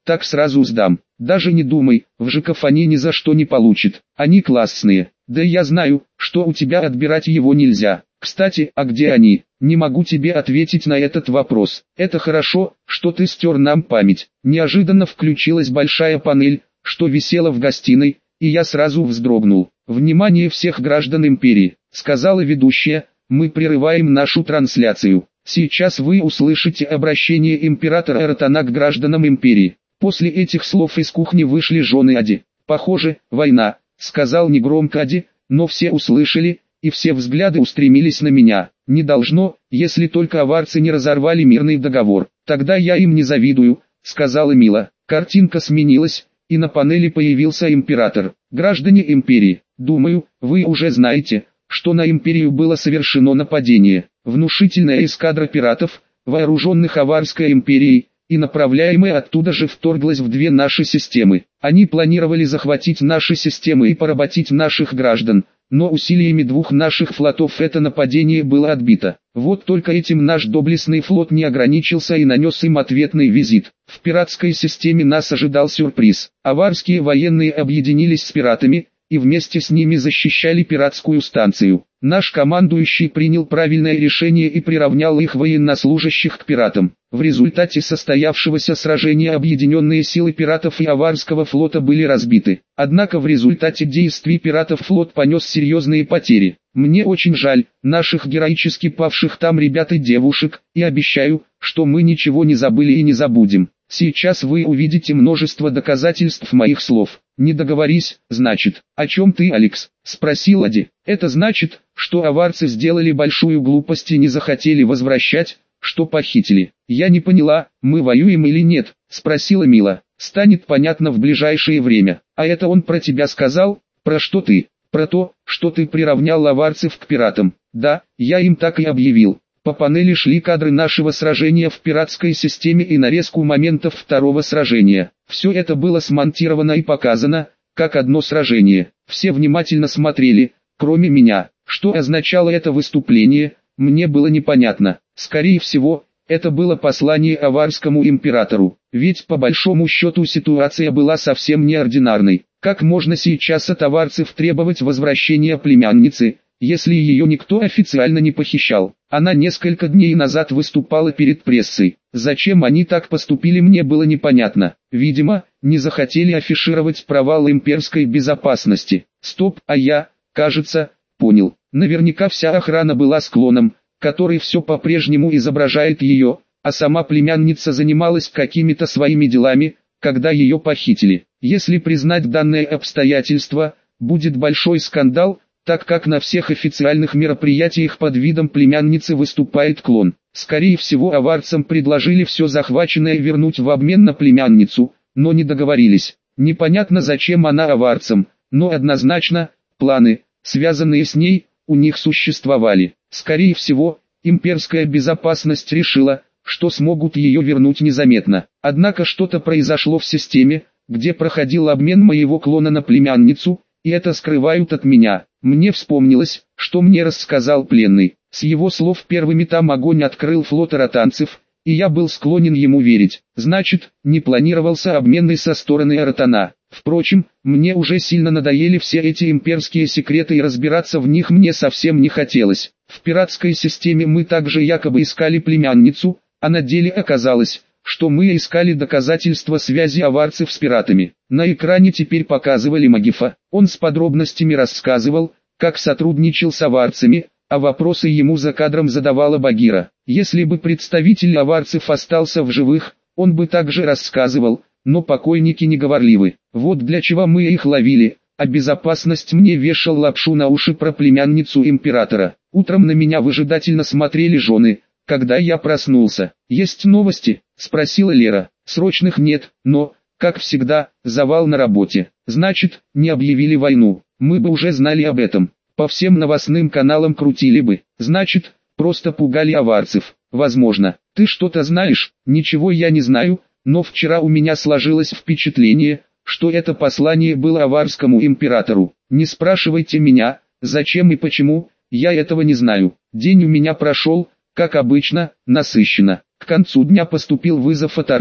так сразу сдам. Даже не думай, в ЖКФ они ни за что не получат. Они классные. Да и я знаю, что у тебя отбирать его нельзя. Кстати, а где они? Не могу тебе ответить на этот вопрос. Это хорошо, что ты стер нам память. Неожиданно включилась большая панель, что висела в гостиной, и я сразу вздрогнул. «Внимание всех граждан империи», — сказала ведущая, — «мы прерываем нашу трансляцию. Сейчас вы услышите обращение императора Эратана к гражданам империи». После этих слов из кухни вышли жены Ади. «Похоже, война», — сказал негромко Ади, но все услышали, и все взгляды устремились на меня. «Не должно, если только аварцы не разорвали мирный договор. Тогда я им не завидую», — сказала Мила. Картинка сменилась, и на панели появился император. «Граждане империи, думаю, вы уже знаете, что на империю было совершено нападение. Внушительная эскадра пиратов, вооруженных Аварской империей, и направляемая оттуда же вторглась в две наши системы. Они планировали захватить наши системы и поработить наших граждан, но усилиями двух наших флотов это нападение было отбито. Вот только этим наш доблестный флот не ограничился и нанес им ответный визит. В пиратской системе нас ожидал сюрприз. Аварские военные объединились с пиратами, и вместе с ними защищали пиратскую станцию. Наш командующий принял правильное решение и приравнял их военнослужащих к пиратам. В результате состоявшегося сражения объединенные силы пиратов и Аварского флота были разбиты. Однако в результате действий пиратов флот понес серьезные потери. Мне очень жаль наших героически павших там ребят и девушек, и обещаю, что мы ничего не забыли и не забудем. Сейчас вы увидите множество доказательств моих слов. Не договорись, значит. О чем ты, Алекс? Спросил Ади. Это значит, что аварцы сделали большую глупость и не захотели возвращать, что похитили. Я не поняла, мы воюем или нет, спросила Мила. Станет понятно в ближайшее время. А это он про тебя сказал? Про что ты? Про то, что ты приравнял аварцев к пиратам. Да, я им так и объявил. По панели шли кадры нашего сражения в пиратской системе и нарезку моментов второго сражения. Все это было смонтировано и показано, как одно сражение. Все внимательно смотрели, кроме меня. Что означало это выступление, мне было непонятно. Скорее всего, это было послание аварскому императору. Ведь по большому счету ситуация была совсем неординарной. Как можно сейчас от аварцев требовать возвращения племянницы, если ее никто официально не похищал? Она несколько дней назад выступала перед прессой. Зачем они так поступили, мне было непонятно. Видимо, не захотели афишировать провал имперской безопасности. Стоп, а я, кажется, понял. Наверняка вся охрана была с клоном, который все по-прежнему изображает ее, а сама племянница занималась какими-то своими делами, когда ее похитили. Если признать данное обстоятельство, будет большой скандал, так как на всех официальных мероприятиях под видом племянницы выступает клон. Скорее всего, аварцам предложили все захваченное вернуть в обмен на племянницу, но не договорились. Непонятно, зачем она аварцам, но однозначно, планы, связанные с ней, у них существовали. Скорее всего, имперская безопасность решила, что смогут ее вернуть незаметно. Однако что-то произошло в системе, где проходил обмен моего клона на племянницу, и это скрывают от меня. Мне вспомнилось, что мне рассказал пленный. С его слов первыми там огонь открыл флот эратанцев, и я был склонен ему верить. Значит, не планировался обмен и со стороны Эратана. Впрочем, мне уже сильно надоели все эти имперские секреты, и разбираться в них мне совсем не хотелось. В пиратской системе мы также якобы искали племянницу, а на деле оказалось, что мы искали доказательства связи аварцев с пиратами. На экране теперь показывали Магифа. Он с подробностями рассказывал, как сотрудничал с аварцами, а вопросы ему за кадром задавала Багира. Если бы представитель аварцев остался в живых, он бы также рассказывал, но покойники неговорливы. Вот для чего мы их ловили, а безопасность мне вешал лапшу на уши про племянницу императора. Утром на меня выжидательно смотрели жены, когда я проснулся. «Есть новости?» – спросила Лера. «Срочных нет, но, как всегда, завал на работе. Значит, не объявили войну. Мы бы уже знали об этом. По всем новостным каналам крутили бы. Значит, просто пугали аварцев. Возможно. Ты что-то знаешь?» «Ничего я не знаю, но вчера у меня сложилось впечатление, что это послание было аварскому императору. Не спрашивайте меня, зачем и почему, я этого не знаю. День у меня прошел, как обычно, насыщенно. К концу дня поступил вызов от Ордо.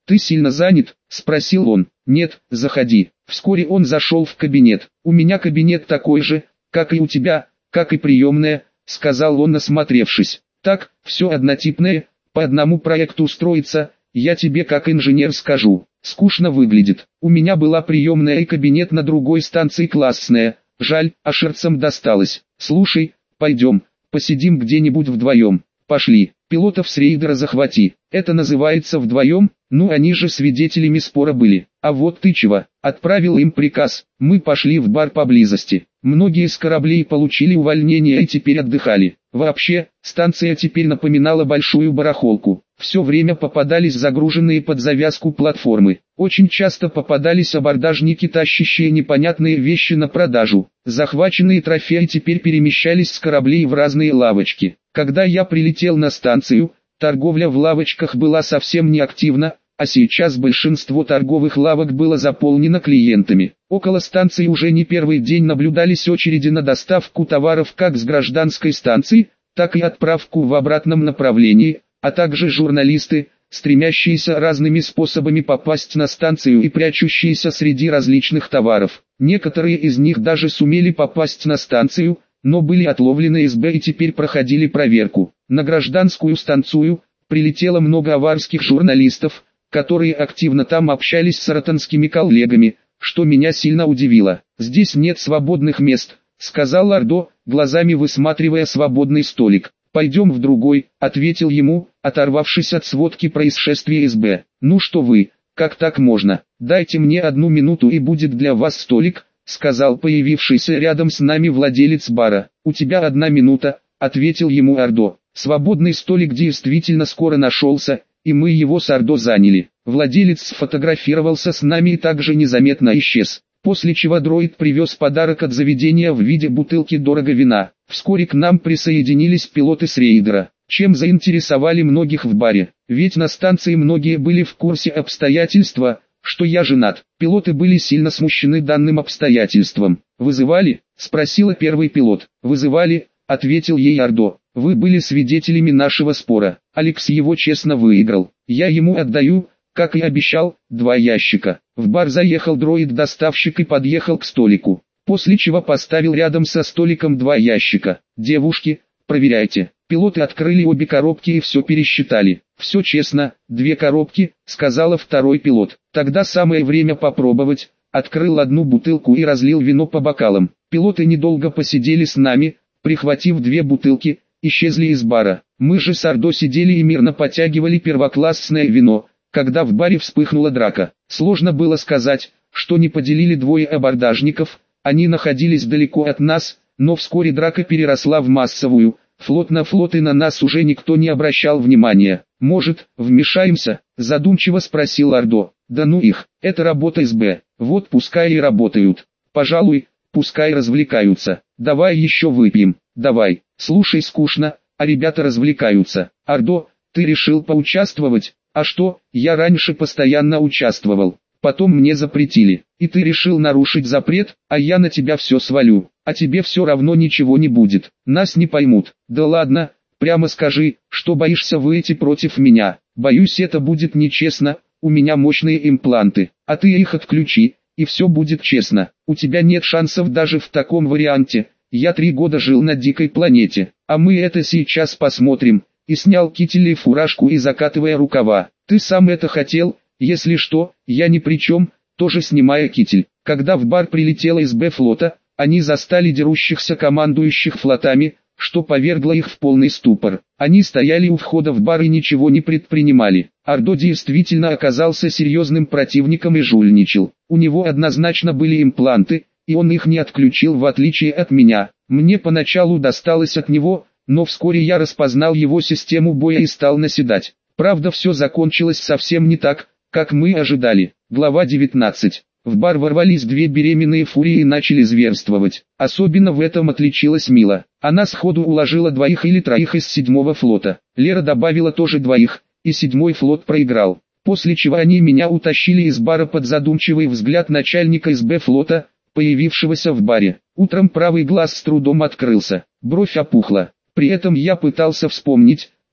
«Ты сильно занят?» – спросил он. «Нет, заходи». Вскоре он зашел в кабинет. «У меня кабинет такой же, как и у тебя, как и приемная», – сказал он, осмотревшись. «Так, все однотипное, по одному проекту строится, я тебе как инженер скажу. Скучно выглядит. У меня была приемная и кабинет на другой станции классная. Жаль, ашерцам досталось. Слушай, пойдем, посидим где-нибудь вдвоем. Пошли, пилотов с рейдера захвати. Это называется вдвоем? Ну они же свидетелями спора были. А вот ты чего? Отправил им приказ. Мы пошли в бар поблизости. Многие с кораблей получили увольнение и теперь отдыхали. Вообще, станция теперь напоминала большую барахолку. Все время попадались загруженные под завязку платформы. Очень часто попадались абордажники, тащащие непонятные вещи на продажу. Захваченные трофеи теперь перемещались с кораблей в разные лавочки. Когда я прилетел на станцию, торговля в лавочках была совсем неактивна, а сейчас большинство торговых лавок было заполнено клиентами. Около станции уже не первый день наблюдались очереди на доставку товаров как с гражданской станции, так и отправку в обратном направлении, а также журналисты, стремящиеся разными способами попасть на станцию и прячущиеся среди различных товаров. Некоторые из них даже сумели попасть на станцию, но были отловлены СБ и теперь проходили проверку. На гражданскую станцию прилетело много аварских журналистов, которые активно там общались с ротанскими коллегами, что меня сильно удивило. «Здесь нет свободных мест», — сказал Ардо, глазами высматривая свободный столик. «Пойдем в другой», — ответил ему, оторвавшись от сводки происшествия СБ. «Ну что вы, как так можно? Дайте мне 1 минуту и будет для вас столик», — сказал появившийся рядом с нами владелец бара. «У тебя 1 минута», — ответил ему Ардо. Свободный столик действительно скоро нашелся, и мы его с Ардо заняли. Владелец сфотографировался с нами и также незаметно исчез. После чего дроид привез подарок от заведения в виде бутылки дорого вина. Вскоре к нам присоединились пилоты с рейдера, чем заинтересовали многих в баре. Ведь на станции многие были в курсе обстоятельства, что я женат. Пилоты были сильно смущены данным обстоятельством. «Вызывали?» – спросила первый пилот. «Вызывали», – ответил ей Ардо. «Вы были свидетелями нашего спора. Алекс его честно выиграл. Я ему отдаю, как и обещал, 2 ящика». В бар заехал дроид-доставщик и подъехал к столику, после чего поставил рядом со столиком 2 ящика. «Девушки, проверяйте». Пилоты открыли обе коробки и все пересчитали. «Все честно, 2 коробки», — сказала второй пилот. «Тогда самое время попробовать». Открыл 1 бутылку и разлил вино по бокалам. Пилоты недолго посидели с нами, прихватив 2 бутылки, исчезли из бара. Мы же с Ардо сидели и мирно потягивали первоклассное вино, когда в баре вспыхнула драка. Сложно было сказать, что не поделили 2 абордажников, они находились далеко от нас, но вскоре драка переросла в массовую. Флот на флот, и на нас уже никто не обращал внимания. «Может, вмешаемся?» – задумчиво спросил Ардо. «Да ну их, это работа СБ, вот пускай и работают. Пожалуй, пускай развлекаются. Давай еще выпьем, давай. Слушай, скучно, а ребята развлекаются. Ардо, ты решил поучаствовать?» «А что, я раньше постоянно участвовал, потом мне запретили, и ты решил нарушить запрет, а я на тебя все свалю, а тебе все равно ничего не будет, нас не поймут». «Да ладно, прямо скажи, что боишься выйти против меня». «Боюсь, это будет нечестно, у меня мощные импланты, а ты их отключи, и все будет честно. У тебя нет шансов даже в таком варианте, я 3 года жил на дикой планете, а мы это сейчас посмотрим». И снял китель и фуражку и закатывая рукава. «Ты сам это хотел, если что, я ни при чем», тоже снимая китель. Когда в бар прилетела СБ флота, они застали дерущихся командующих флотами, что повергло их в полный ступор. Они стояли у входа в бар и ничего не предпринимали. Ардо действительно оказался серьезным противником и жульничал. У него однозначно были импланты, и он их не отключил, в отличие от меня. Мне поначалу досталось от него, но вскоре я распознал его систему боя и стал наседать. Правда, все закончилось совсем не так, как мы ожидали. Глава 19. В бар ворвались 2 беременные фурии и начали зверствовать. Особенно в этом отличилась Мила. Она сходу уложила 2 или 3 из 7-го флота. Лера добавила тоже 2, и 7-й флот проиграл. После чего они меня утащили из бара под задумчивый взгляд начальника СБ флота, появившегося в баре. Утром правый глаз с трудом открылся, бровь опухла. При этом я пытался вспомнить,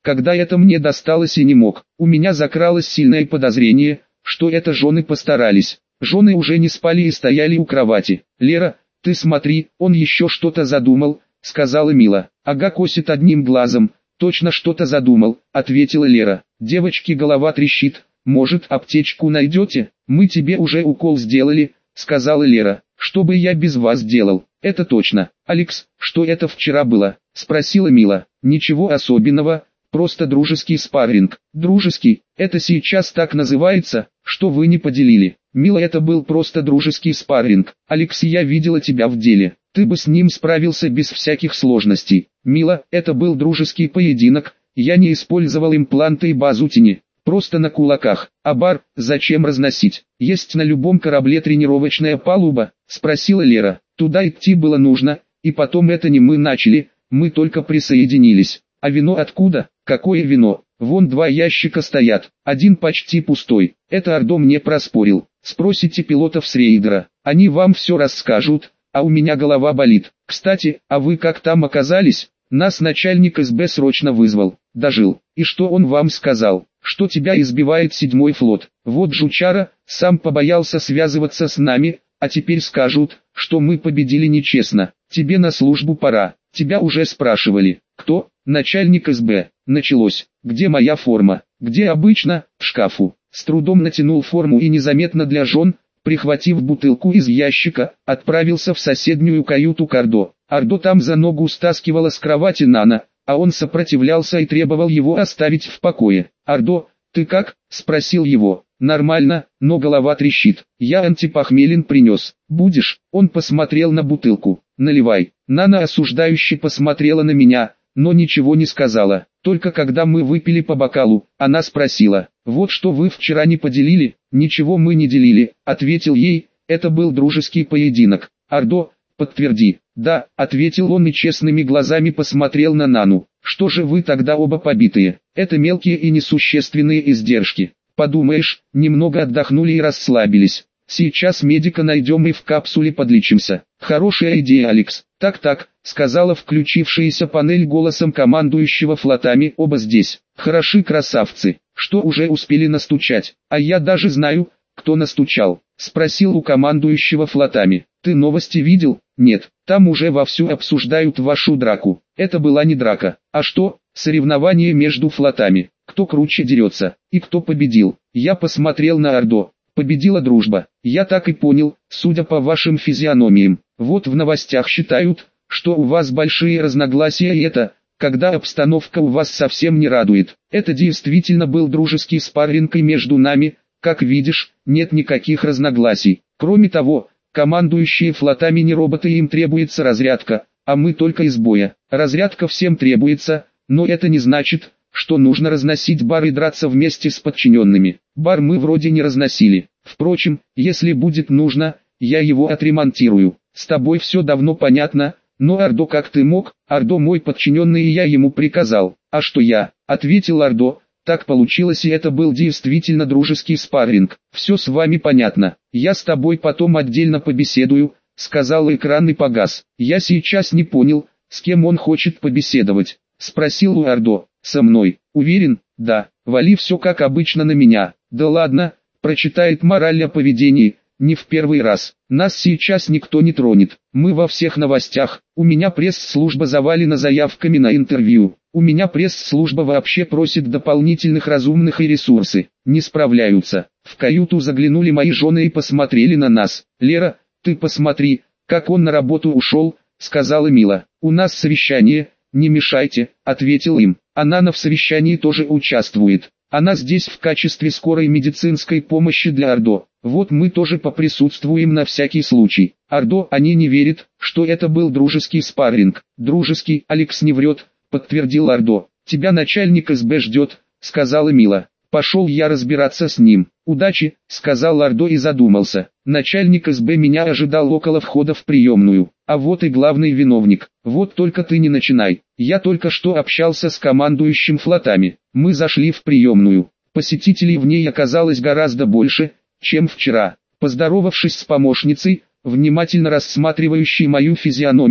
когда это мне досталось и не мог. У меня закралось сильное подозрение, что это жены постарались. Жены уже не спали и стояли у кровати. «Лера, ты смотри, он еще что-то задумал», — сказала Мила. «Ага, косит одним глазом, точно что-то задумал», — ответила Лера. «Девочки, голова трещит, может, аптечку найдете? Мы тебе уже укол сделали», — сказала Лера. «Что бы я без вас делал?» «Это точно». «Алекс, что это вчера было?» — спросила Мила. «Ничего особенного, просто дружеский спарринг». «Дружеский? Это сейчас так называется, что вы не поделили?» «Мила, это был просто дружеский спарринг. Алекс, я видела тебя в деле. Ты бы с ним справился без всяких сложностей». «Мила, это был дружеский поединок, я не использовал импланты и базутини. Просто на кулаках. А бар, зачем разносить? Есть на любом корабле тренировочная палуба?» — спросила Лера. «Туда идти было нужно, и потом это не мы начали, мы только присоединились. А вино откуда? Какое вино? Вон 2 ящика стоят, один почти пустой. Это Ордо мне проспорил. Спросите пилотов с рейдера, они вам все расскажут, а у меня голова болит. Кстати, а вы как там оказались? Нас начальник СБ срочно вызвал. Дожил. И что он вам сказал? Что тебя избивает 7-й флот. Вот жучара, сам побоялся связываться с нами, а теперь скажут, что мы победили нечестно. Тебе на службу пора. Тебя уже спрашивали. Кто? Начальник СБ. Началось. Где моя форма? Где обычно? В шкафу. С трудом натянул форму и незаметно для жен, прихватив бутылку из ящика, отправился в соседнюю каюту к Ордо. Ордо там за ногу стаскивала с кровати Нана, а он сопротивлялся и требовал его оставить в покое. «Ордо, ты как?» – спросил его. «Нормально, но голова трещит. Я антипохмелин принес. Будешь?» Он посмотрел на бутылку. «Наливай». Нана осуждающе посмотрела на меня, но ничего не сказала. Только когда мы выпили по бокалу, она спросила: «Вот что вы вчера не поделили?» «Ничего мы не делили», — ответил ей, — «это был дружеский поединок». «Ордо, подтверди». «Да», — ответил он и честными глазами посмотрел на Нану. «Что же вы тогда оба побитые? Это мелкие и несущественные издержки. Подумаешь, немного отдохнули и расслабились. Сейчас медика найдем и в капсуле подлечимся». «Хорошая идея, Алекс». «Так», — сказала включившаяся панель голосом командующего флотами. «Оба здесь. Хороши красавцы. Что уже успели настучать? А я даже знаю, кто настучал», — спросил у командующего флотами. «Ты новости видел?» «Нет, там уже вовсю обсуждают вашу драку». «Это была не драка. А что?» «Соревнование между флотами. Кто круче дерется, и кто победил». Я посмотрел на Ордо. «Победила дружба». «Я так и понял, судя по вашим физиономиям. Вот в новостях считают, что у вас большие разногласия, и это, когда обстановка у вас совсем не радует. Это действительно был дружеский спарринг, и между нами, как видишь, нет никаких разногласий. Кроме того, командующие флотами не роботы, им требуется разрядка, а мы только из боя. Разрядка всем требуется, но это не значит, что нужно разносить бар и драться вместе с подчиненными. Бар мы вроде не разносили. Впрочем, если будет нужно, я его отремонтирую. С тобой все давно понятно, но Ордо, как ты мог? Ордо мой подчиненный, и я ему приказал». «А что я?» — ответил Ордо. «Так получилось, и это был действительно дружеский спарринг. Все с вами понятно. Я с тобой потом отдельно побеседую», — сказал экран и погас. Я сейчас не понял, с кем он хочет побеседовать. Спросил у Ордо. «Со мной. Уверен?» «Да. Вали все как обычно на меня». «Да ладно, прочитает мораль о поведении, не в первый раз. Нас сейчас никто не тронет. Мы во всех новостях. У меня пресс-служба завалена заявками на интервью. У меня пресс-служба вообще просит дополнительных разумных, и ресурсы не справляются». В каюту заглянули мои жены и посмотрели на нас. «Лера, ты посмотри, как он на работу ушел», — сказала Мила. «У нас совещание, не мешайте», — ответил им. «Она в совещании тоже участвует. Она здесь в качестве скорой медицинской помощи для Ордо. Вот мы тоже поприсутствуем на всякий случай». Ордо, они не верят, что это был дружеский спарринг. «Дружеский, Алекс не врет», — подтвердил Ордо. «Тебя начальник СБ ждет», — сказала Мила. «Пошел я разбираться с ним». «Удачи», — сказал Ордо и задумался. «Начальник СБ меня ожидал около входа в приемную. А вот и главный виновник. Вот только ты не начинай. Я только что общался с командующим флотами. Мы зашли в приемную. Посетителей в ней оказалось гораздо больше, чем вчера. Поздоровавшись с помощницей, внимательно рассматривающей мою физиономию,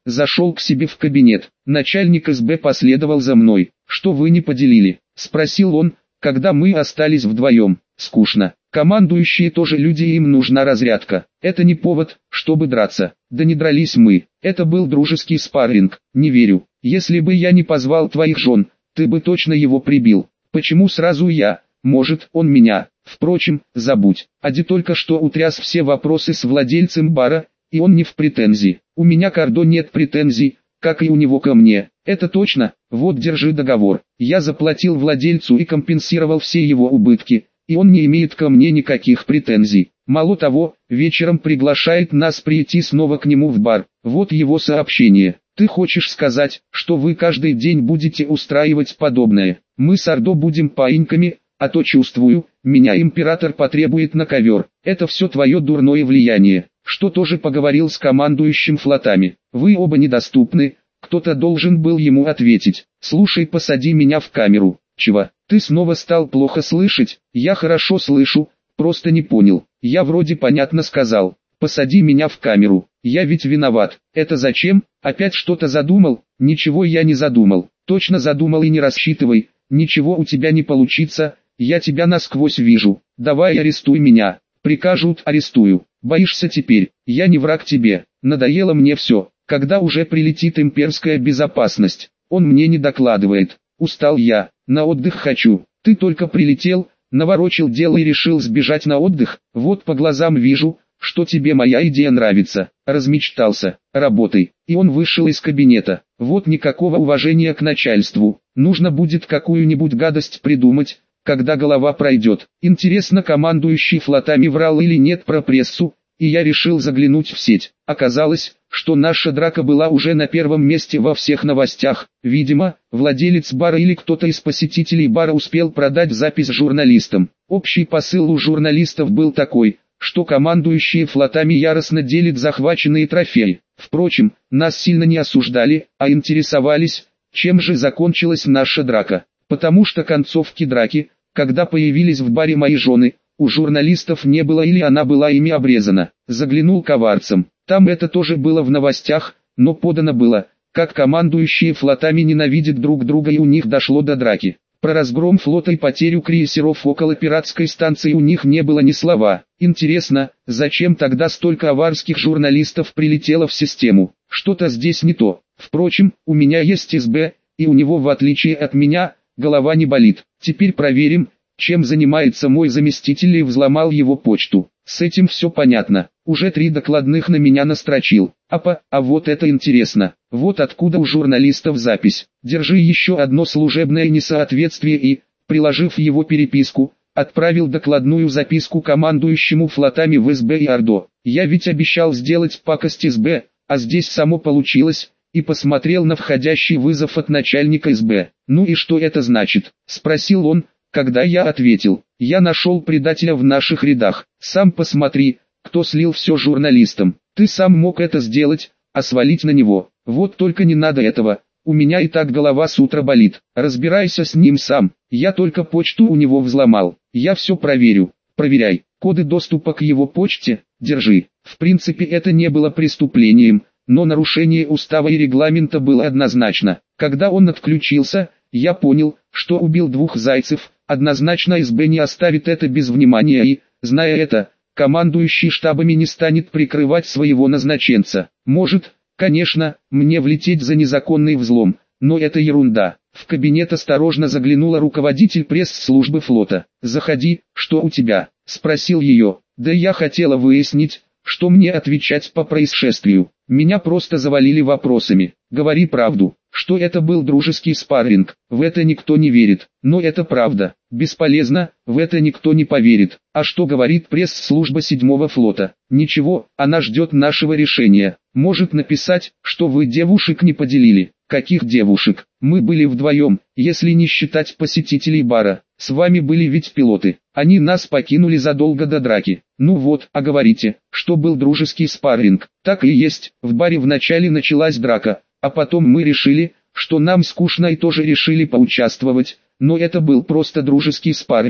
зашел к себе в кабинет. Начальник СБ последовал за мной. «Что вы не поделили?» – спросил он, когда мы остались вдвоем. «Скучно. Командующие тоже люди, им нужна разрядка. Это не повод, чтобы драться». «Да не дрались мы. Это был дружеский спарринг. Не верю. Если бы я не позвал твоих жен, ты бы точно его прибил. Почему сразу я? Может, он меня? Впрочем, забудь. Ади только что утряс все вопросы с владельцем бара, и он не в претензии. У меня к Ордо нет претензий, как и у него ко мне. Это точно. Вот, держи договор. Я заплатил владельцу и компенсировал все его убытки, и он не имеет ко мне никаких претензий. Мало того, вечером приглашает нас прийти снова к нему в бар. Вот его сообщение. Ты хочешь сказать, что вы каждый день будете устраивать подобное? Мы с Ордо будем паиньками, а то чувствую, меня император потребует на ковер. Это все твое дурное влияние, что тоже поговорил с командующим флотами. Вы оба недоступны, кто-то должен был ему ответить. Слушай, посади меня в камеру. Чего? Ты снова стал плохо слышать? Я хорошо слышу, просто не понял. Я вроде понятно сказал. Посади меня в камеру. Я ведь виноват. Это зачем? Опять что-то задумал? Ничего я не задумал. Точно задумал, и не рассчитывай. Ничего у тебя не получится. Я тебя насквозь вижу. Давай арестуй меня. Прикажут, арестую. Боишься теперь? Я не враг тебе. Надоело мне все. Когда уже прилетит имперская безопасность? Он мне не докладывает. Устал я. На отдых хочу. Ты только прилетел, наворочил дело и решил сбежать на отдых. Вот по глазам вижу, что тебе моя идея нравится. Размечтался. Работай. И он вышел из кабинета. Вот никакого уважения к начальству. Нужно будет какую-нибудь гадость придумать, когда голова пройдет. Интересно, командующий флотами врал или нет про прессу, и я решил заглянуть в сеть. Оказалось, что наша драка была уже на первом месте во всех новостях. Видимо, владелец бара или кто-то из посетителей бара успел продать запись журналистам. Общий посыл у журналистов был такой, что командующие флотами яростно делят захваченные трофеи. Впрочем, нас сильно не осуждали, а интересовались, чем же закончилась наша драка. Потому что концовки драки, когда появились в баре мои жены, у журналистов не было или она была ими обрезана. Заглянул к аварцам. Там это тоже было в новостях, но подано было, как командующие флотами ненавидят друг друга, и у них дошло до драки. Про разгром флота и потерю крейсеров около пиратской станции у них не было ни слова. Интересно, зачем тогда столько аварских журналистов прилетело в систему? Что-то здесь не то. Впрочем, у меня есть СБ, и у него, в отличие от меня, голова не болит. Теперь проверим, чем занимается мой заместитель, и взломал его почту. С этим все понятно. Уже 3 докладных на меня настрочил. А вот это интересно. Вот откуда у журналистов запись. Держи еще одно служебное несоответствие и, приложив его переписку, отправил докладную записку командующему флотами в СБ и Ордо. Я ведь обещал сделать пакость СБ, а здесь само получилось. И посмотрел на входящий вызов от начальника СБ. «Ну и что это значит?» – спросил он, когда я ответил. «Я нашел предателя в наших рядах. Сам посмотри, кто слил все журналистам. Ты сам мог это сделать, а свалить на него. Вот только не надо этого. У меня и так голова с утра болит. Разбирайся с ним сам. Я только почту у него взломал. Я все проверю. Проверяй. Коды доступа к его почте держи». В принципе, это не было преступлением, но нарушение устава и регламента было однозначно. Когда он отключился, я понял, что убил 2 зайцев. Однозначно СБ не оставит это без внимания и, зная это, командующий штабами не станет прикрывать своего назначенца. Может, конечно, мне влететь за незаконный взлом, но это ерунда. В кабинет осторожно заглянула руководитель пресс-службы флота. «Заходи, что у тебя?» – спросил ее. «Да я хотела выяснить, что мне отвечать по происшествию. Меня просто завалили вопросами. Говори правду, что это был дружеский спарринг. В это никто не верит. Но это правда. Бесполезно, в это никто не поверит. А что говорит пресс-служба 7-го флота? Ничего, она ждет нашего решения. Может написать, что вы девушек не поделили. Каких девушек? Мы были вдвоем, если не считать посетителей бара. С вами были ведь пилоты. Они нас покинули задолго до драки. Ну вот, а говорите, что был дружеский спарринг. Так и есть, в баре вначале началась драка, а потом мы решили, что нам скучно, и тоже решили поучаствовать. Но это был просто дружеский спарринг.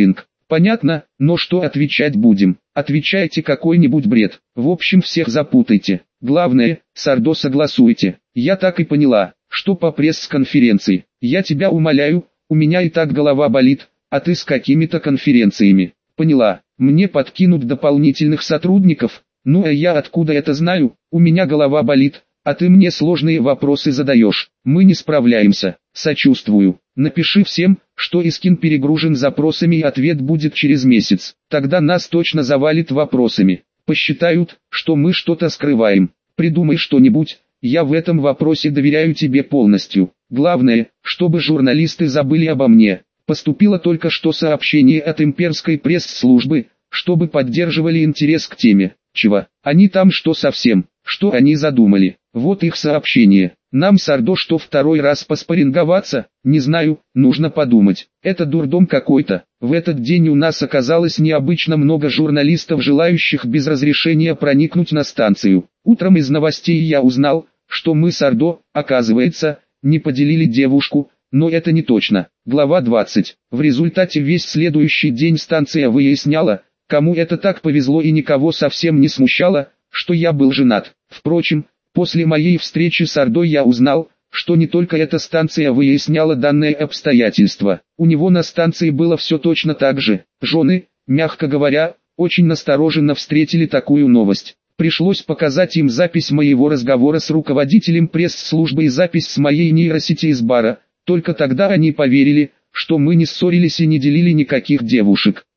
Понятно, но что отвечать будем? Отвечайте какой-нибудь бред. В общем, всех запутайте. Главное, Сардо, согласуйте. Я так и поняла, что по пресс-конференции. Я тебя умоляю, у меня и так голова болит, а ты с какими-то конференциями. Поняла, мне подкинут дополнительных сотрудников. Ну а я откуда это знаю? У меня голова болит, а ты мне сложные вопросы задаешь. Мы не справляемся. Сочувствую. Напиши всем, что Искин перегружен запросами и ответ будет через месяц. Тогда нас точно завалит вопросами. Посчитают, что мы что-то скрываем. Придумай что-нибудь, я в этом вопросе доверяю тебе полностью. Главное, чтобы журналисты забыли обо мне. Поступило только что сообщение от имперской пресс-службы, чтобы поддерживали интерес к теме. Чего? Они там что совсем? Что они задумали? Вот их сообщение. Нам Сардо что второй раз поспарринговаться? Не знаю, нужно подумать. Это дурдом какой-то. В этот день у нас оказалось необычно много журналистов, желающих без разрешения проникнуть на станцию. Утром из новостей я узнал, что мы Сардо, оказывается, не поделили девушку, но это не точно. Глава 20. В результате весь следующий день станция выясняла, кому это так повезло, и никого совсем не смущало, что я был женат. Впрочем, после моей встречи с Ордой я узнал, что не только эта станция выясняла данное обстоятельство. У него на станции было все точно так же. Жены, мягко говоря, очень настороженно встретили такую новость. Пришлось показать им запись моего разговора с руководителем пресс-службы и запись с моей нейросети из бара. Только тогда они поверили, что мы не ссорились и не делили никаких девушек.